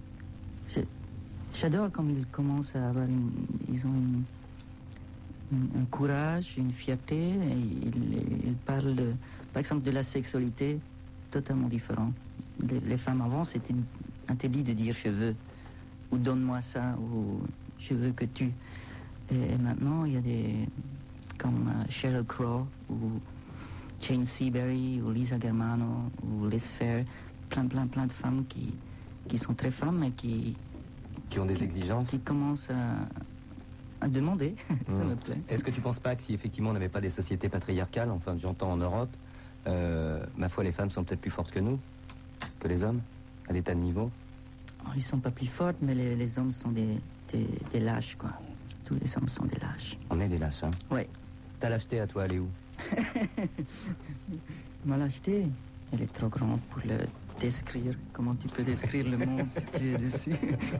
je- J'adore comme ils commencent à avoir une, ils ont une- une- un courage, une fierté, et ils, ils parlent, de- par exemple, de la sexualité totalement différent. Les, les femmes avant, c'était une- interdit de dire je veux, ou donne-moi ça, ou je veux que tu. Et, et maintenant, il y a des, comme euh, Sheryl Crow, ou Jane Seabury, ou Lisa Germano, ou Liz Phair, plein, plein, plein de femmes qui, qui sont très femmes et qui, Qui ont des exigences? qui commencent à, à demander, ça Mhm. me plaît. Est-ce que tu penses pas que si effectivement on n'avait pas des sociétés patriarcales, enfin j'entends en Europe, euh, ma foi les femmes sont peut-être plus fortes que nous, que les hommes, à des tas de niveaux? Oh, ils sont pas plus forts, mais les, les hommes sont des, des, des lâches, quoi. Tous les hommes sont des lâches. On est des lâches, hein? Ouais. Ta lâcheté à toi, elle est où? Mal acheté. Elle est trop grande pour le décrire. Comment tu peux décrire le monde si tu es dessus?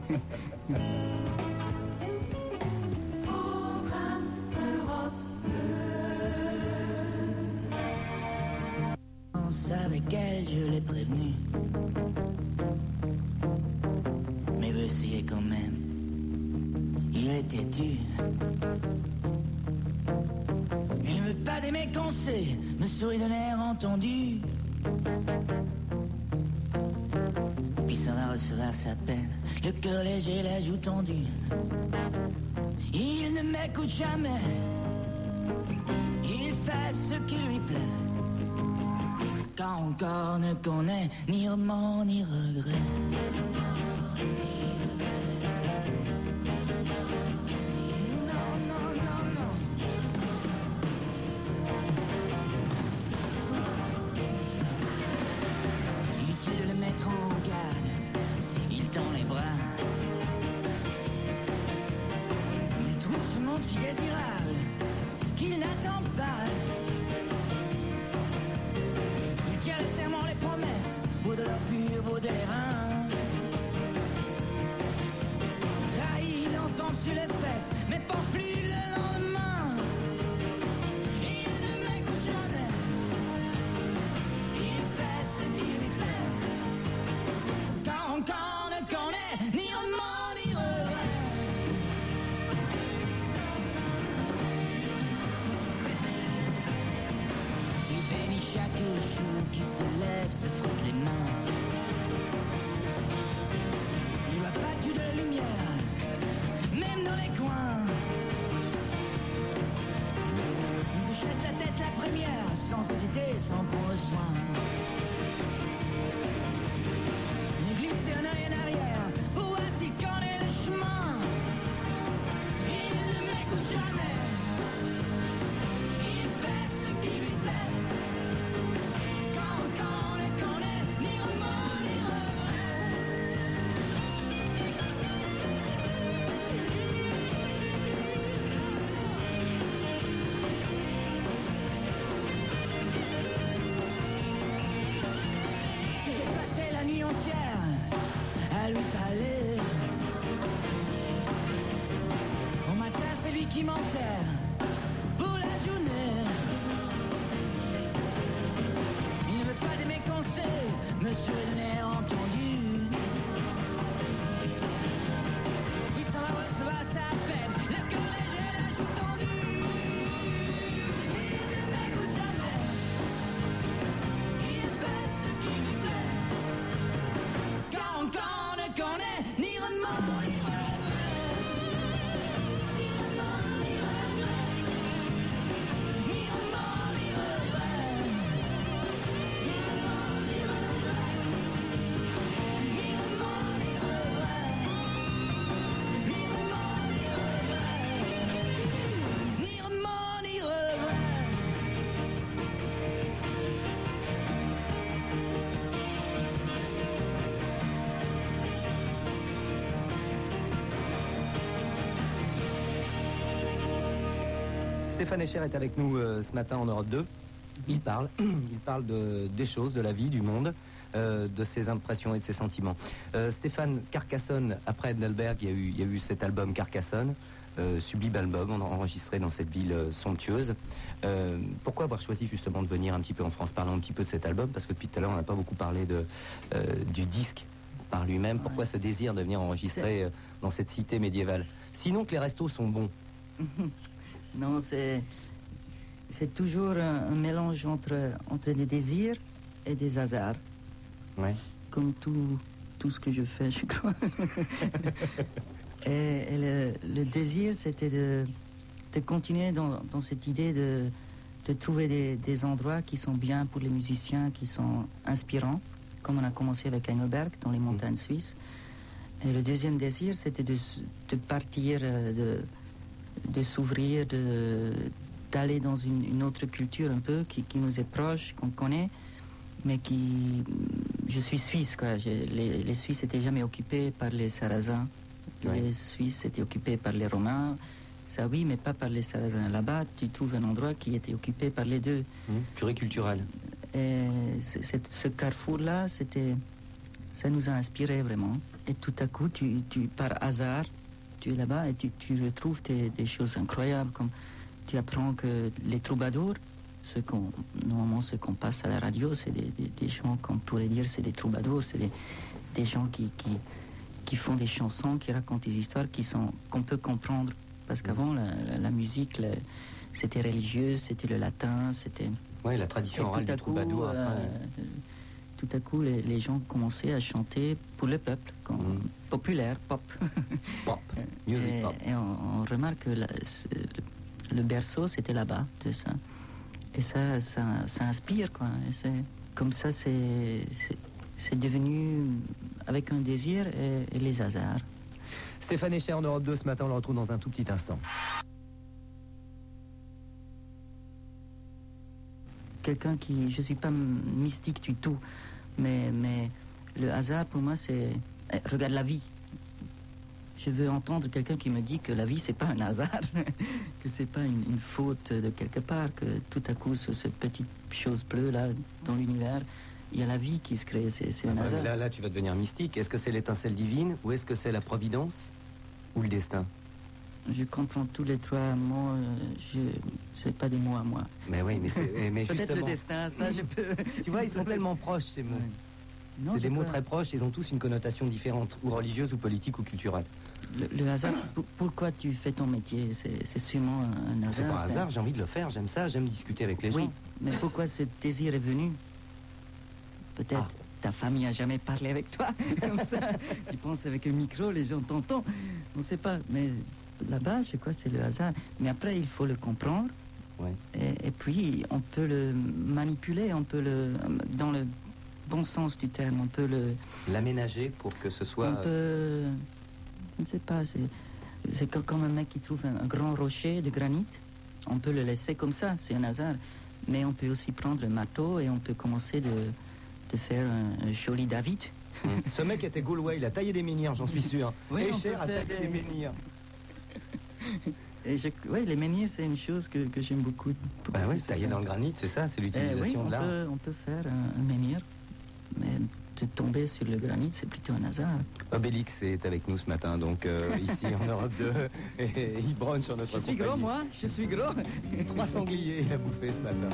Avec elle, je l'ai prévenu. Mais veut essayer quand même. Il est têtu. Il ne veut pas des mes conseils, me sourit d'un air entendu. Puis s'en va recevoir sa peine, le cœur léger, la joue tendue. Il ne m'écoute jamais. Il fait ce qui lui plaît. Quand encore ne connaît ni remords ni regrets. Non, non, non, non. Inutile de le mettre en garde. Il tend les bras. Il trouve ce monde si désirable qu'il n'attend pas. Tient les serments, les promesses, beau de leur pur, beau de les reins. Trahi, il entend sur les fesses, mais pense plus le lendemain. Il ne m'écoute jamais. Il fait ce qui lui plaît. Quand encore ne connaît ni remords ni regrets. Il bénit chaque jour qui se lève, se frotte les mains. Il a battu de la lumière, même dans les coins. Il se jette la tête la première, sans hésiter, sans prendre soin. Il glisse un œil en arrière, pour voir s'il connaît le chemin. Il ne m'écoute jamais. Il fait ce qui lui plaît. À lui parler. Au matin, c'est lui qui m'enterre pour la journée. Il ne veut pas de mes conseils, monsieur le nez entendu. Il s'en va recevoir sa peine, le cœur léger, la joue tendue. Il ne m'écoute jamais. Il fait ce qui lui plaît. Quand encore ne connaît ni remords ni regrets. Ni remords ni regrets. Ni remords ni regrets. Ni remords ni regrets. Ni remords ni regrets. Ni remords ni regrets. Ni remords ni regrets. Stéphane Escher est avec nous euh, ce matin en Europe deux. Il parle, il parle de, des choses, de la vie, du monde, euh, de ses impressions et de ses sentiments. Euh, Stéphane, Carcassonne, après Heidelberg, il y a eu, il y a eu cet album Carcassonne, euh, sublime album, on a enregistré dans cette ville euh, somptueuse. Euh, pourquoi avoir choisi justement de venir un petit peu en France? Parlons un petit peu de cet album, parce que depuis tout à l'heure, on n'a pas beaucoup parlé de, euh, du disque par lui-même. Pourquoi ce désir de venir enregistrer euh, dans cette cité médiévale? Sinon que les restos sont bons. Non, c'est, c'est toujours un, un mélange entre, entre des désirs et des hasards. Ouais. Comme tout, tout ce que je fais, je crois. et, et le, le désir, c'était de, de continuer dans, dans cette idée de, de trouver des, des endroits qui sont bien pour les musiciens, qui sont inspirants, comme on a commencé avec Heidelberg, dans les montagnes mmh. suisses. Et le deuxième désir, c'était de, de partir, de... de s'ouvrir, de, d'aller dans une, une autre culture un peu qui, qui nous est proche, qu'on connaît, mais qui... Je suis suisse, quoi. Je, les, les Suisses n'étaient jamais occupés par les Sarrasins. Ouais. Les Suisses étaient occupés par les Romains. ça oui, mais pas par les Sarrasins. Là-bas, tu trouves un endroit qui était occupé par les deux. Mmh. Pluriculturel. Et ce, ce, ce carrefour-là, c'était, ça nous a inspiré vraiment. Et tout à coup, tu, tu, par hasard, tu es là-bas et tu, tu retrouves des, des choses incroyables, comme tu apprends que les troubadours, ce qu'on, normalement ce qu'on passe à la radio, c'est des, des, des gens qu'on pourrait dire c'est des troubadours, c'est des, des gens qui, qui, qui font des chansons, qui racontent des histoires qui sont, qu'on peut comprendre. Parce qu'avant, la, la, la musique, la, c'était religieux, c'était le latin, c'était... Oui, la tradition orale du troubadour. Euh, après. Tout à coup, les, les gens commençaient à chanter pour le peuple, comme, mm. populaire, pop. Pop, music et, pop. Et on, on remarque que la, le berceau, c'était là-bas, de ça. Et ça, ça, ça inspire, quoi. Et c'est, comme ça, c'est, c'est, c'est devenu avec un désir et, et les hasards. Stéphane Escher en Europe deux ce matin, on le retrouve dans un tout petit instant. Quelqu'un qui... Je ne suis pas mystique du tout, mais, mais le hasard, pour moi, c'est... Eh, regarde la vie. Je veux entendre quelqu'un qui me dit que la vie, c'est pas un hasard, que c'est pas une, une faute de quelque part, que tout à coup, ce, cette petite chose bleue, là, dans l'univers, il y a la vie qui se crée, c'est, c'est un ah, hasard. Là, là, tu vas devenir mystique. Est-ce que c'est l'étincelle divine, ou est-ce que c'est la providence, ou le destin? Je comprends tous les trois mots, je... c'est pas des mots à moi. Mais oui, mais, c'est, mais peut-être justement... le destin, ça je peux... Tu vois, ils sont tellement proches, ces mots. Ouais. Non, c'est des mots pas... très proches, ils ont tous une connotation différente, ou religieuse, ou politique, ou culturelle. Le, le hasard, p- pourquoi tu fais ton métier? C'est, c'est sûrement un hasard. C'est pas un hasard, j'ai envie de le faire, j'aime ça, j'aime discuter avec les oui, gens. Mais pourquoi ce désir est venu? Peut-être ah. ta famille a jamais parlé avec toi, comme ça. Tu penses avec un micro, les gens t'entendent. On ne sait pas, mais là-bas, je crois que c'est le hasard. Mais après, il faut le comprendre. Ouais. Et, et puis, on peut le manipuler, on peut le... Dans le bon sens du terme, on peut le... L'aménager pour que ce soit... On peut... Je ne sais pas, c'est, c'est comme un mec qui trouve un, un grand rocher de granit. On peut le laisser comme ça, c'est un hasard. Mais on peut aussi prendre le marteau et on peut commencer de, de faire un, un joli David. Mmh. Ce mec était gaulois, il a taillé des menhirs, j'en suis sûr. Oui, et cher à tailler des, des menhirs. Et je, oui, les menhirs, c'est une chose que, que j'aime beaucoup. Bah oui, tailler dans le granit, c'est ça, c'est l'utilisation eh oui, de l'art. Peut, on peut faire un, un menhir, mais de tomber sur le granit, c'est plutôt un hasard. Obélix est avec nous ce matin, donc euh, ici en Europe deux, et il bronne sur notre compagnie. Je suis gros, moi, je suis gros. Trois sangliers, il a bouffé ce matin.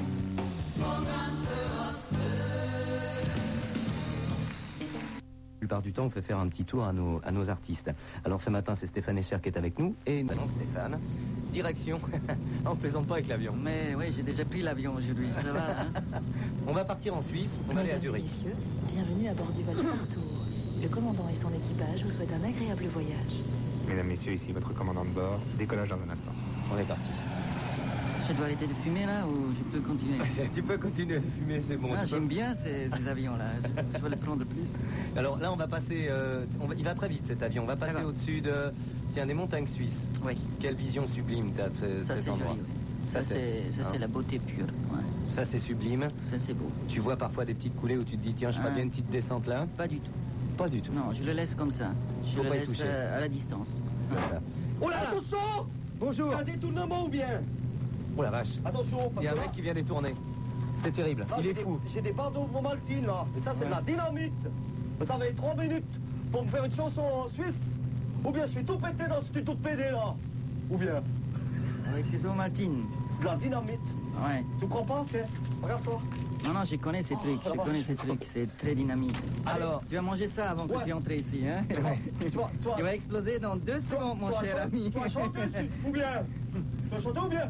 La plupart du temps, on fait faire un petit tour à nos, à nos artistes. Alors ce matin, c'est Stéphane Escher qui est avec nous. Et maintenant, Stéphane, direction. On plaisante pas avec l'avion. Mais oui, j'ai déjà pris l'avion aujourd'hui, ça va. Hein. On va partir en Suisse, on va aller à Zurich. Messieurs, bienvenue à bord du vol Star-Tour. Le commandant et son équipage vous souhaitent un agréable voyage. Mesdames, Messieurs, ici votre commandant de bord. Décollage dans un instant. On est parti. Je dois arrêter de fumer là ou je peux continuer? Tu peux continuer de fumer, c'est bon. Ah, j'aime peux... bien ces, ces avions-là, je, je vais les prendre plus. Alors là, on va passer, euh, on va, il va très vite cet avion, on va passer au-dessus de, tiens, des montagnes suisses. Oui. Quelle vision sublime t'as de ce, ça, cet c'est endroit. joli, oui. Ça, ça, c'est, c'est, ça, hein. c'est la beauté pure. Ouais. Ça, c'est sublime. Ça, c'est beau. Tu vois parfois des petites coulées où tu te dis, tiens, je ferais ah. bien une petite descente là? Pas du tout. Pas du tout. Non, je le laisse comme ça. Je Faut le pas laisse y toucher. à, à la distance. Voilà. Oh là, attention! Bonjour. C'est un détournement ou bien? Oh la vache. Attention, il y a un mec qui vient détourner. C'est terrible. Là, il est des, fou. J'ai des bandeaux Maltine là. Et ça, c'est ouais. de la dynamite. Vous avez trois minutes pour me faire une chanson en Suisse. Ou bien je suis tout pété dans ce tuto de P D là. Ou bien. Avec les Maltine. C'est de la dynamite. Ouais. Tu comprends pas, ok? Regarde ça. Non, non, je connais ces trucs, oh, je connais ces trucs, c'est très dynamique. Allez. Alors, tu vas manger ça avant ouais. que tu entres ici, hein? toi, toi, tu vas exploser dans deux toi, secondes, mon toi, cher toi, ami. Tu vas chanter aussi, ou bien? Tu vas chanter ou bien?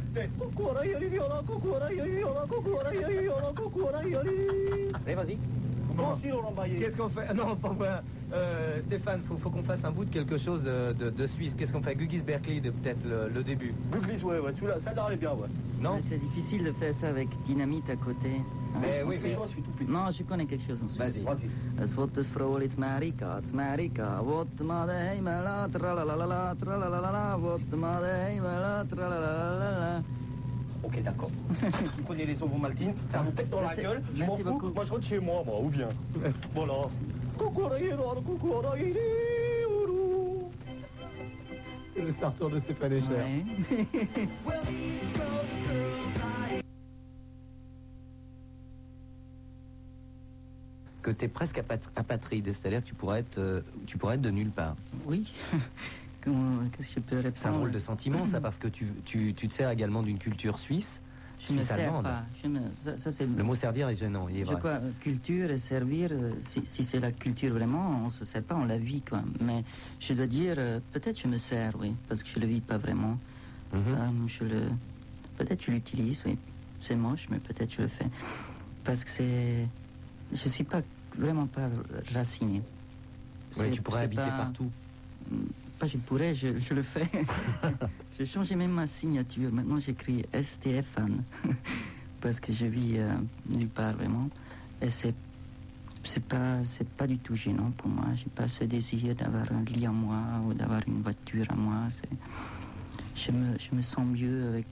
Allez, vas-y. Qu'est-ce qu'on fait? Non, pas moi. Euh, Stéphane, faut, faut qu'on fasse un bout de quelque chose de, de, de suisse. Qu'est-ce qu'on fait? Gugis Berkeley, de peut-être le, le début. Gugis, ouais, ouais, celui-là, celle-là, elle est bien, ouais. Non? Mais c'est difficile de faire ça avec dynamite à côté. Hein, mais oui, mais... Non, je connais quelque chose en Suisse. Vas-y. Vas-y. Es wird es Fröhlich Marika, Marika, wird ma de heimela, tralalala, tralalala, wird ma de heimela, tralalala. Ok, d'accord. Vous prenez les ovomaltines, ça vous pète dans la gueule, je m'en fous, beaucoup. Moi je rentre chez moi, moi, ou bien. Voilà. C'est le Star Tour de Stéphane Escher. Ouais. Que tu es presque apat- apatride, c'est-à-dire que tu pourrais être, euh, tu pourrais être de nulle part. Oui. Comment, qu'est-ce que je peux répondre? C'est un drôle de sentiment, ça, parce que tu, tu, tu te sers également d'une culture suisse. Je ne me sers allemande. pas. Je me, ça, ça, c'est Le mot servir est gênant, il est je vrai. crois, culture et servir, euh, si, si c'est la culture vraiment, on ne se sert pas, on la vit quoi. Mais je dois dire, euh, peut-être je me sers, oui, parce que je ne le vis pas vraiment. Mhm. Euh, je le, peut-être je l'utilise, oui. C'est moche, mais peut-être je le fais. Parce que c'est... Je ne suis pas, vraiment pas raciné. Ouais, C'est- tu pourrais c'est habiter pas- partout. Pas je pourrais, je, je le fais. J'ai changé même ma signature. Maintenant j'écris Stéphane. Parce que je vis euh, nulle part vraiment. Et c'est c'est pas c'est pas du tout gênant pour moi. J'ai pas ce désir d'avoir un lit à moi ou d'avoir une voiture à moi. C'est- Je me, je me sens mieux avec,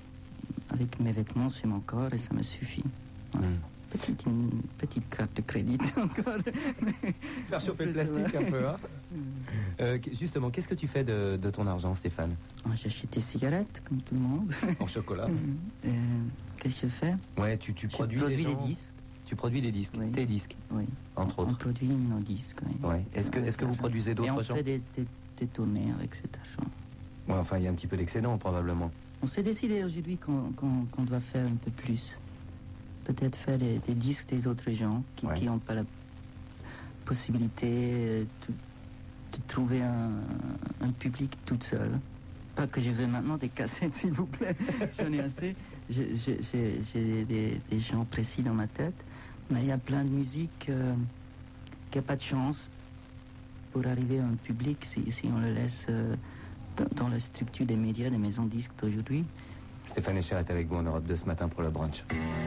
avec mes vêtements sur mon corps et ça me suffit. Voilà. Mm. Petite, une petite carte de crédit encore. Faire chauffer le plastique un peu, hein. Euh, qu- justement, qu'est-ce que tu fais de, de ton argent, Stéphane? Oh, j'achète des cigarettes, comme tout le monde. En chocolat? Euh, Qu'est-ce que je fais? Ouais, tu, tu Je produis, produis des, des gens- disques. Tu produis des disques, Oui. tes disques, Oui. entre on, autres. on produit nos disques, oui. Ouais. Est-ce que, est-ce que vous produisez Et d'autres on gens? fait des, des, des tournées avec cet argent. Ouais, enfin, il y a un petit peu d'excédent, probablement. On s'est décidé aujourd'hui qu'on qu'on- qu'on doit faire un peu plus. Peut-être faire des, des disques des autres gens qui Ouais. n'ont pas la possibilité euh, de, de trouver un, un public toute seule. Pas que je veux maintenant des cassettes, s'il vous plaît. J'en ai assez. J'ai j'ai- j'ai- j'ai des, des gens précis dans ma tête. Mais il y a plein de musique euh, qui n'a pas de chance pour arriver à un public si, si on le laisse euh, dans, dans la structure des médias, des maisons de disques d'aujourd'hui. Stéphane Escher est avec vous en Europe deux ce matin pour le brunch.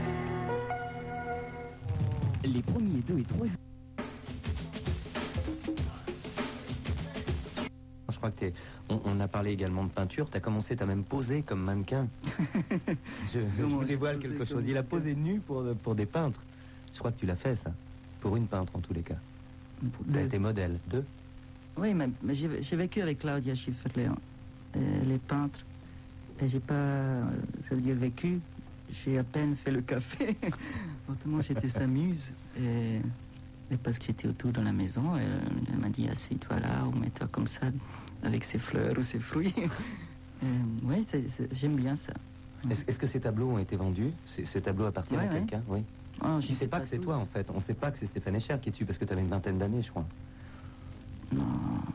Les premiers deux et trois jours. Je crois que t'es... On, on a parlé également de peinture. Tu as commencé, tu as même posé comme mannequin. je, je Comment vous j'ai dévoile posé quelque chose. comme Il a mannequin? posé nu pour, pour des peintres. Je crois que tu l'as fait, ça. Pour une peintre, en tous les cas. Tu as Deux. été modèle. Deux. Oui, mais, mais j'ai j'ai vécu avec Claudia Schifferle, euh, les peintres. Et j'ai pas, euh, ça veut dire vécu, j'ai à peine fait le café. Autrement, j'étais sa muse. Et, et parce que j'étais autour de la maison, elle, elle m'a dit assieds-toi là ou mets-toi comme ça, avec ses fleurs ou ses fruits. Oui, j'aime bien ça. Est-ce est-ce que ces tableaux ont été vendus? Ces, ces tableaux appartiennent Ouais, à ouais. quelqu'un? Oui. Oh, Je ne sais pas que c'est tous. toi, en fait. On ne sait pas que c'est Stéphane Escher qui est dessus, parce que tu avais une vingtaine d'années, je crois. Non,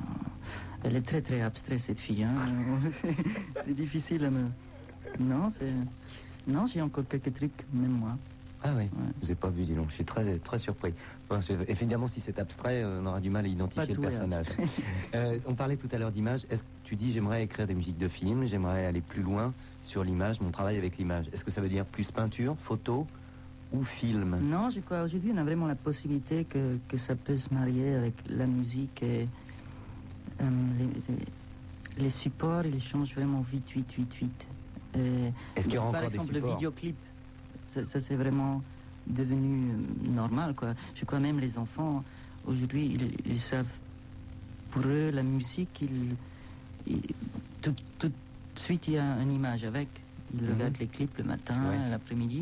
elle est très très abstraite cette fille. Hein. C'est difficile à me. Non, c'est. Non, j'ai encore quelques trucs, même moi. Ah oui, Ouais. je vous ai pas vu, dis donc. Je suis très, très surpris. Bon, je- évidemment, si c'est abstrait, euh, on aura du mal à identifier Pas le tout est personnage. abstrait. Euh, on parlait tout à l'heure d'image. Est-ce que tu dis, j'aimerais écrire des musiques de films, j'aimerais aller plus loin sur l'image, mon travail avec l'image. Est-ce que ça veut dire plus peinture, photo ou film? Non, je crois aujourd'hui on a vraiment la possibilité que, que ça peut se marier avec la musique et euh, les, les- les supports, ils changent vraiment vite, vite, vite, vite. Et Est-ce qu'il y aura par encore des exemple, le supports? vidéoclip, ça, ça, c'est vraiment devenu euh, normal, quoi. Je crois même les enfants aujourd'hui, ils, ils savent, pour eux, la musique, ils, ils- tout, tout de suite il y a une image avec. Ils Mhm. regardent les clips le matin, Ouais. l'après-midi.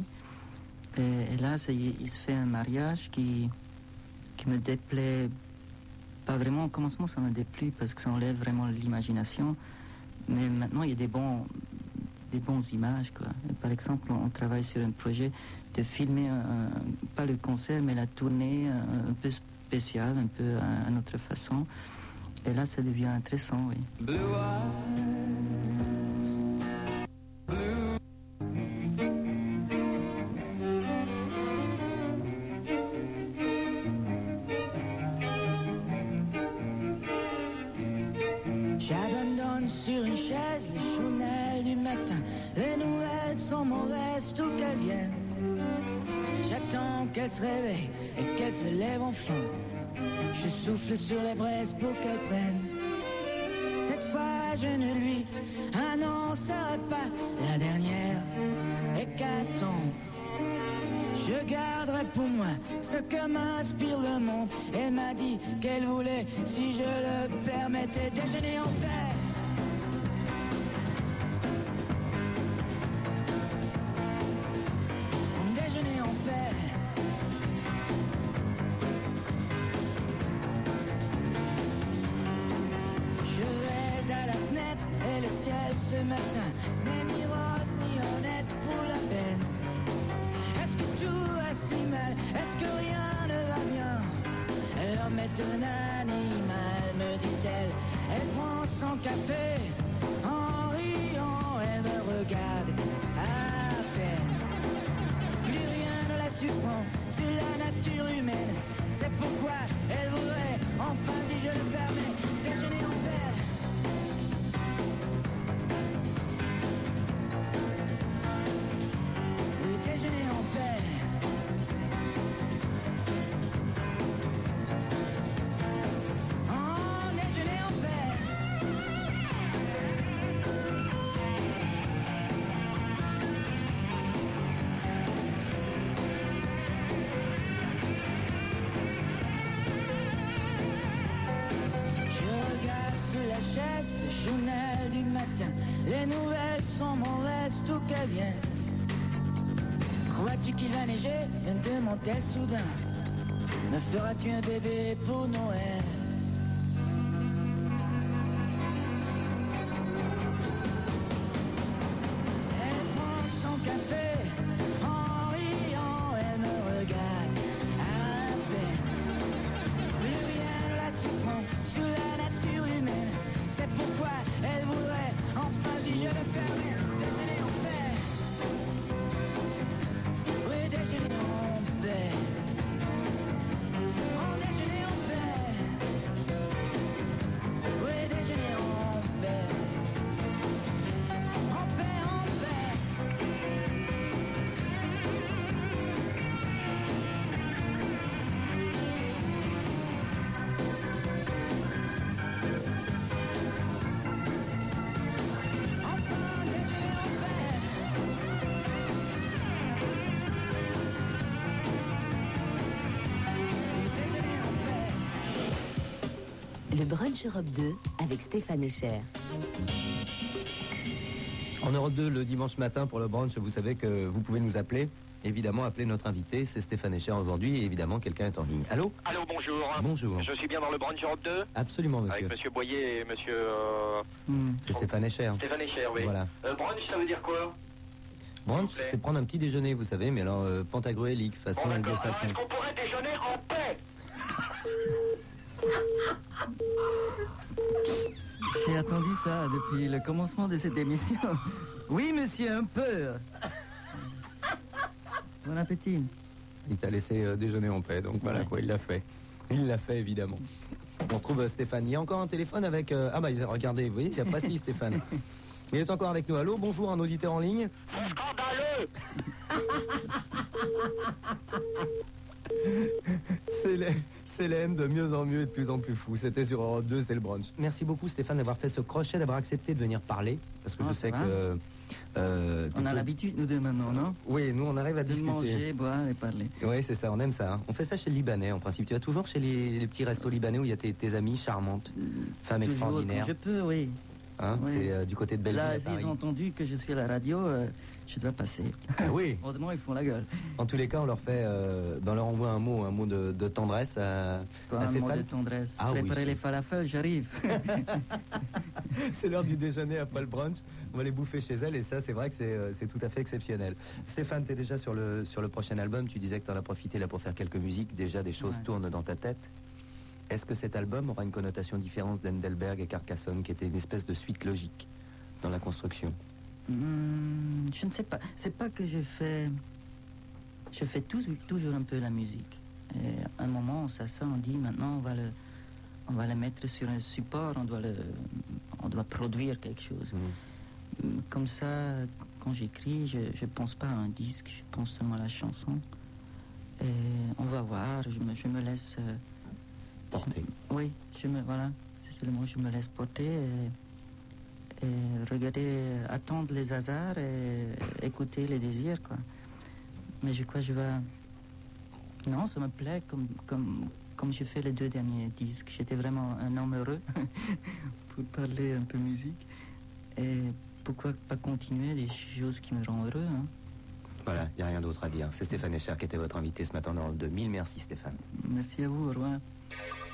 Et, et là, ça y est, il se fait un mariage qui, qui me déplaît pas vraiment. Au commencement, ça me déplut parce que ça enlève vraiment l'imagination. Mais maintenant, il y a des bons, des bonnes images, quoi. Et par exemple, on travaille sur un projet de filmer, un- pas le concert, mais la tournée un, un peu spéciale, un peu à, à notre façon. Et là, ça devient intéressant, oui. Blue eyes, blue. J'abandonne sur une chaise les chounelles du matin. Les nouvelles sont mauvaises, tout qu'elles viennent. J'attends qu'elle se réveille et qu'elle se lève enfin. Je souffle sur les braises pour qu'elle prenne. Cette fois je ne lui annoncerai pas la dernière hécatombe. Je garderai pour moi ce que m'inspire le monde. Elle m'a dit qu'elle voulait, si je le permettais, déjeuner en paix ce matin, n'est ni rose ni honnête pour la peine. Est-ce que tout va si mal? Est-ce que rien ne va bien? L'homme est un animal, me dit-elle. Elle prend son café, en riant, elle me regarde à peine. Plus rien ne la surprend sur la nature humaine. C'est pourquoi elle voudrait, enfin si je le permets, déjeuner en paix. Oui, déjeuner en paix. Oh, déjeuner en paix. Je regarde sous la chaise le journal du matin. Les nouvelles sont mauvaises, tout qu'elles viennent. Crois-tu qu'il va neiger? Me demande-t-elle soudain. Me feras-tu un bébé pour Noël? Elle prend son café, en riant, elle me regarde à peine. Plus rien ne la surprend sur la nature humaine. C'est pourquoi elle voudrait, enfin si je le permets, déjeuner en paix. Oui, déjeuner en paix. Oh, déjeuner en paix. Oui, déjeuner en paix. En paix, en paix. Enfin, déjeuner en paix. Oui, déjeuner en paix. Le brunch Europe deux avec Stéphane Echer. En Europe deux, le dimanche matin pour le brunch, vous savez que vous pouvez nous appeler. Évidemment, appeler notre invité, c'est Stéphane Echer aujourd'hui. Et évidemment, quelqu'un est en ligne. Allô? Allô, bonjour. Bonjour. Je suis bien dans le brunch Europe deux Absolument, monsieur. avec monsieur Boyer et monsieur euh, C'est Stéphane Echer. Stéphane Echer, oui. Voilà. Euh, brunch, ça veut dire quoi? Brunch, S'il vous plaît. c'est prendre un petit déjeuner, vous savez, mais alors euh, pantagruélique, façon Bon, d'accord. Alors, anglo-saxonne. est-ce qu'on pourrait déjeuner en paix? J'ai attendu ça depuis le commencement de cette émission. Oui, monsieur, un peu. Bon appétit. Il t'a laissé euh, déjeuner en paix, donc voilà Ouais. quoi, il l'a fait. Il l'a fait, évidemment. On retrouve euh, Stéphane. Il y a encore un téléphone avec... euh, Ah bah, regardez, vous voyez, il apprécie Stéphane. Il est encore avec nous. Allô, bonjour, un auditeur en ligne. C'est scandaleux. C'est les- c'est l'aime de mieux en mieux et de plus en plus fou. C'était sur Europe deux, c'est le brunch. Merci beaucoup Stéphane d'avoir fait ce crochet, d'avoir accepté de venir parler. Parce que Ah, je ça sais va. que... euh, On tu a peux- l'habitude, nous deux, maintenant, non? Oui, nous on arrive à De discuter. manger, boire et parler. Oui, c'est ça, on aime ça. hein. On fait ça chez le Libanais en principe. Tu vas toujours chez les, les petits restos libanais où il y a tes, tes amies charmantes, femmes Toujours, extraordinaires. quand je peux, oui. Hein, Oui. C'est euh, du côté de Belleville Là, à s'ils Paris. ont entendu que je suis à la radio, euh, je dois passer. Ah oui. Autrement, ils font la gueule. En tous les cas, on leur fait, euh, ben, on leur envoie un mot, un mot de, de tendresse à, Quoi, à un ces mot femmes. de tendresse. Ah oui, Préparez c'est- les falafels, j'arrive. C'est l'heure du déjeuner après le brunch. On va les bouffer chez elle et ça, c'est vrai que c'est euh, c'est tout à fait exceptionnel. Stéphane, tu es déjà sur le, sur le prochain album. Tu disais que tu en as profité là pour faire quelques musiques. Déjà, des choses Ouais. tournent dans ta tête. Est-ce que cet album aura une connotation différente d'Endelberg et Carcassonne, qui était une espèce de suite logique dans la construction? Hmm, je ne sais pas. C'est pas que je fais. Je fais toujours, toujours un peu la musique. Et à un moment, on s'assoit, on dit maintenant, on va le, on va le mettre sur un support, on doit le, on doit produire quelque chose. Mhm. Comme ça, quand j'écris, je ne pense pas à un disque, je pense seulement à la chanson. Et on va voir, je me, je me laisse... euh, Porter. oui, je me, voilà, c'est le mot, je me laisse porter et, et regarder, attendre les hasards et écouter les désirs, quoi. Mais je crois que je vais... Non, ça me plaît comme, comme, comme j'ai fait les deux derniers disques. J'étais vraiment un homme heureux, pour parler un peu musique. Et pourquoi pas continuer des choses qui me rendent heureux, hein. Voilà, il n'y a rien d'autre à dire. C'est Stéphane Echer qui était votre invité ce matin dans Europe deux. Mille merci Stéphane. Merci à vous, au revoir.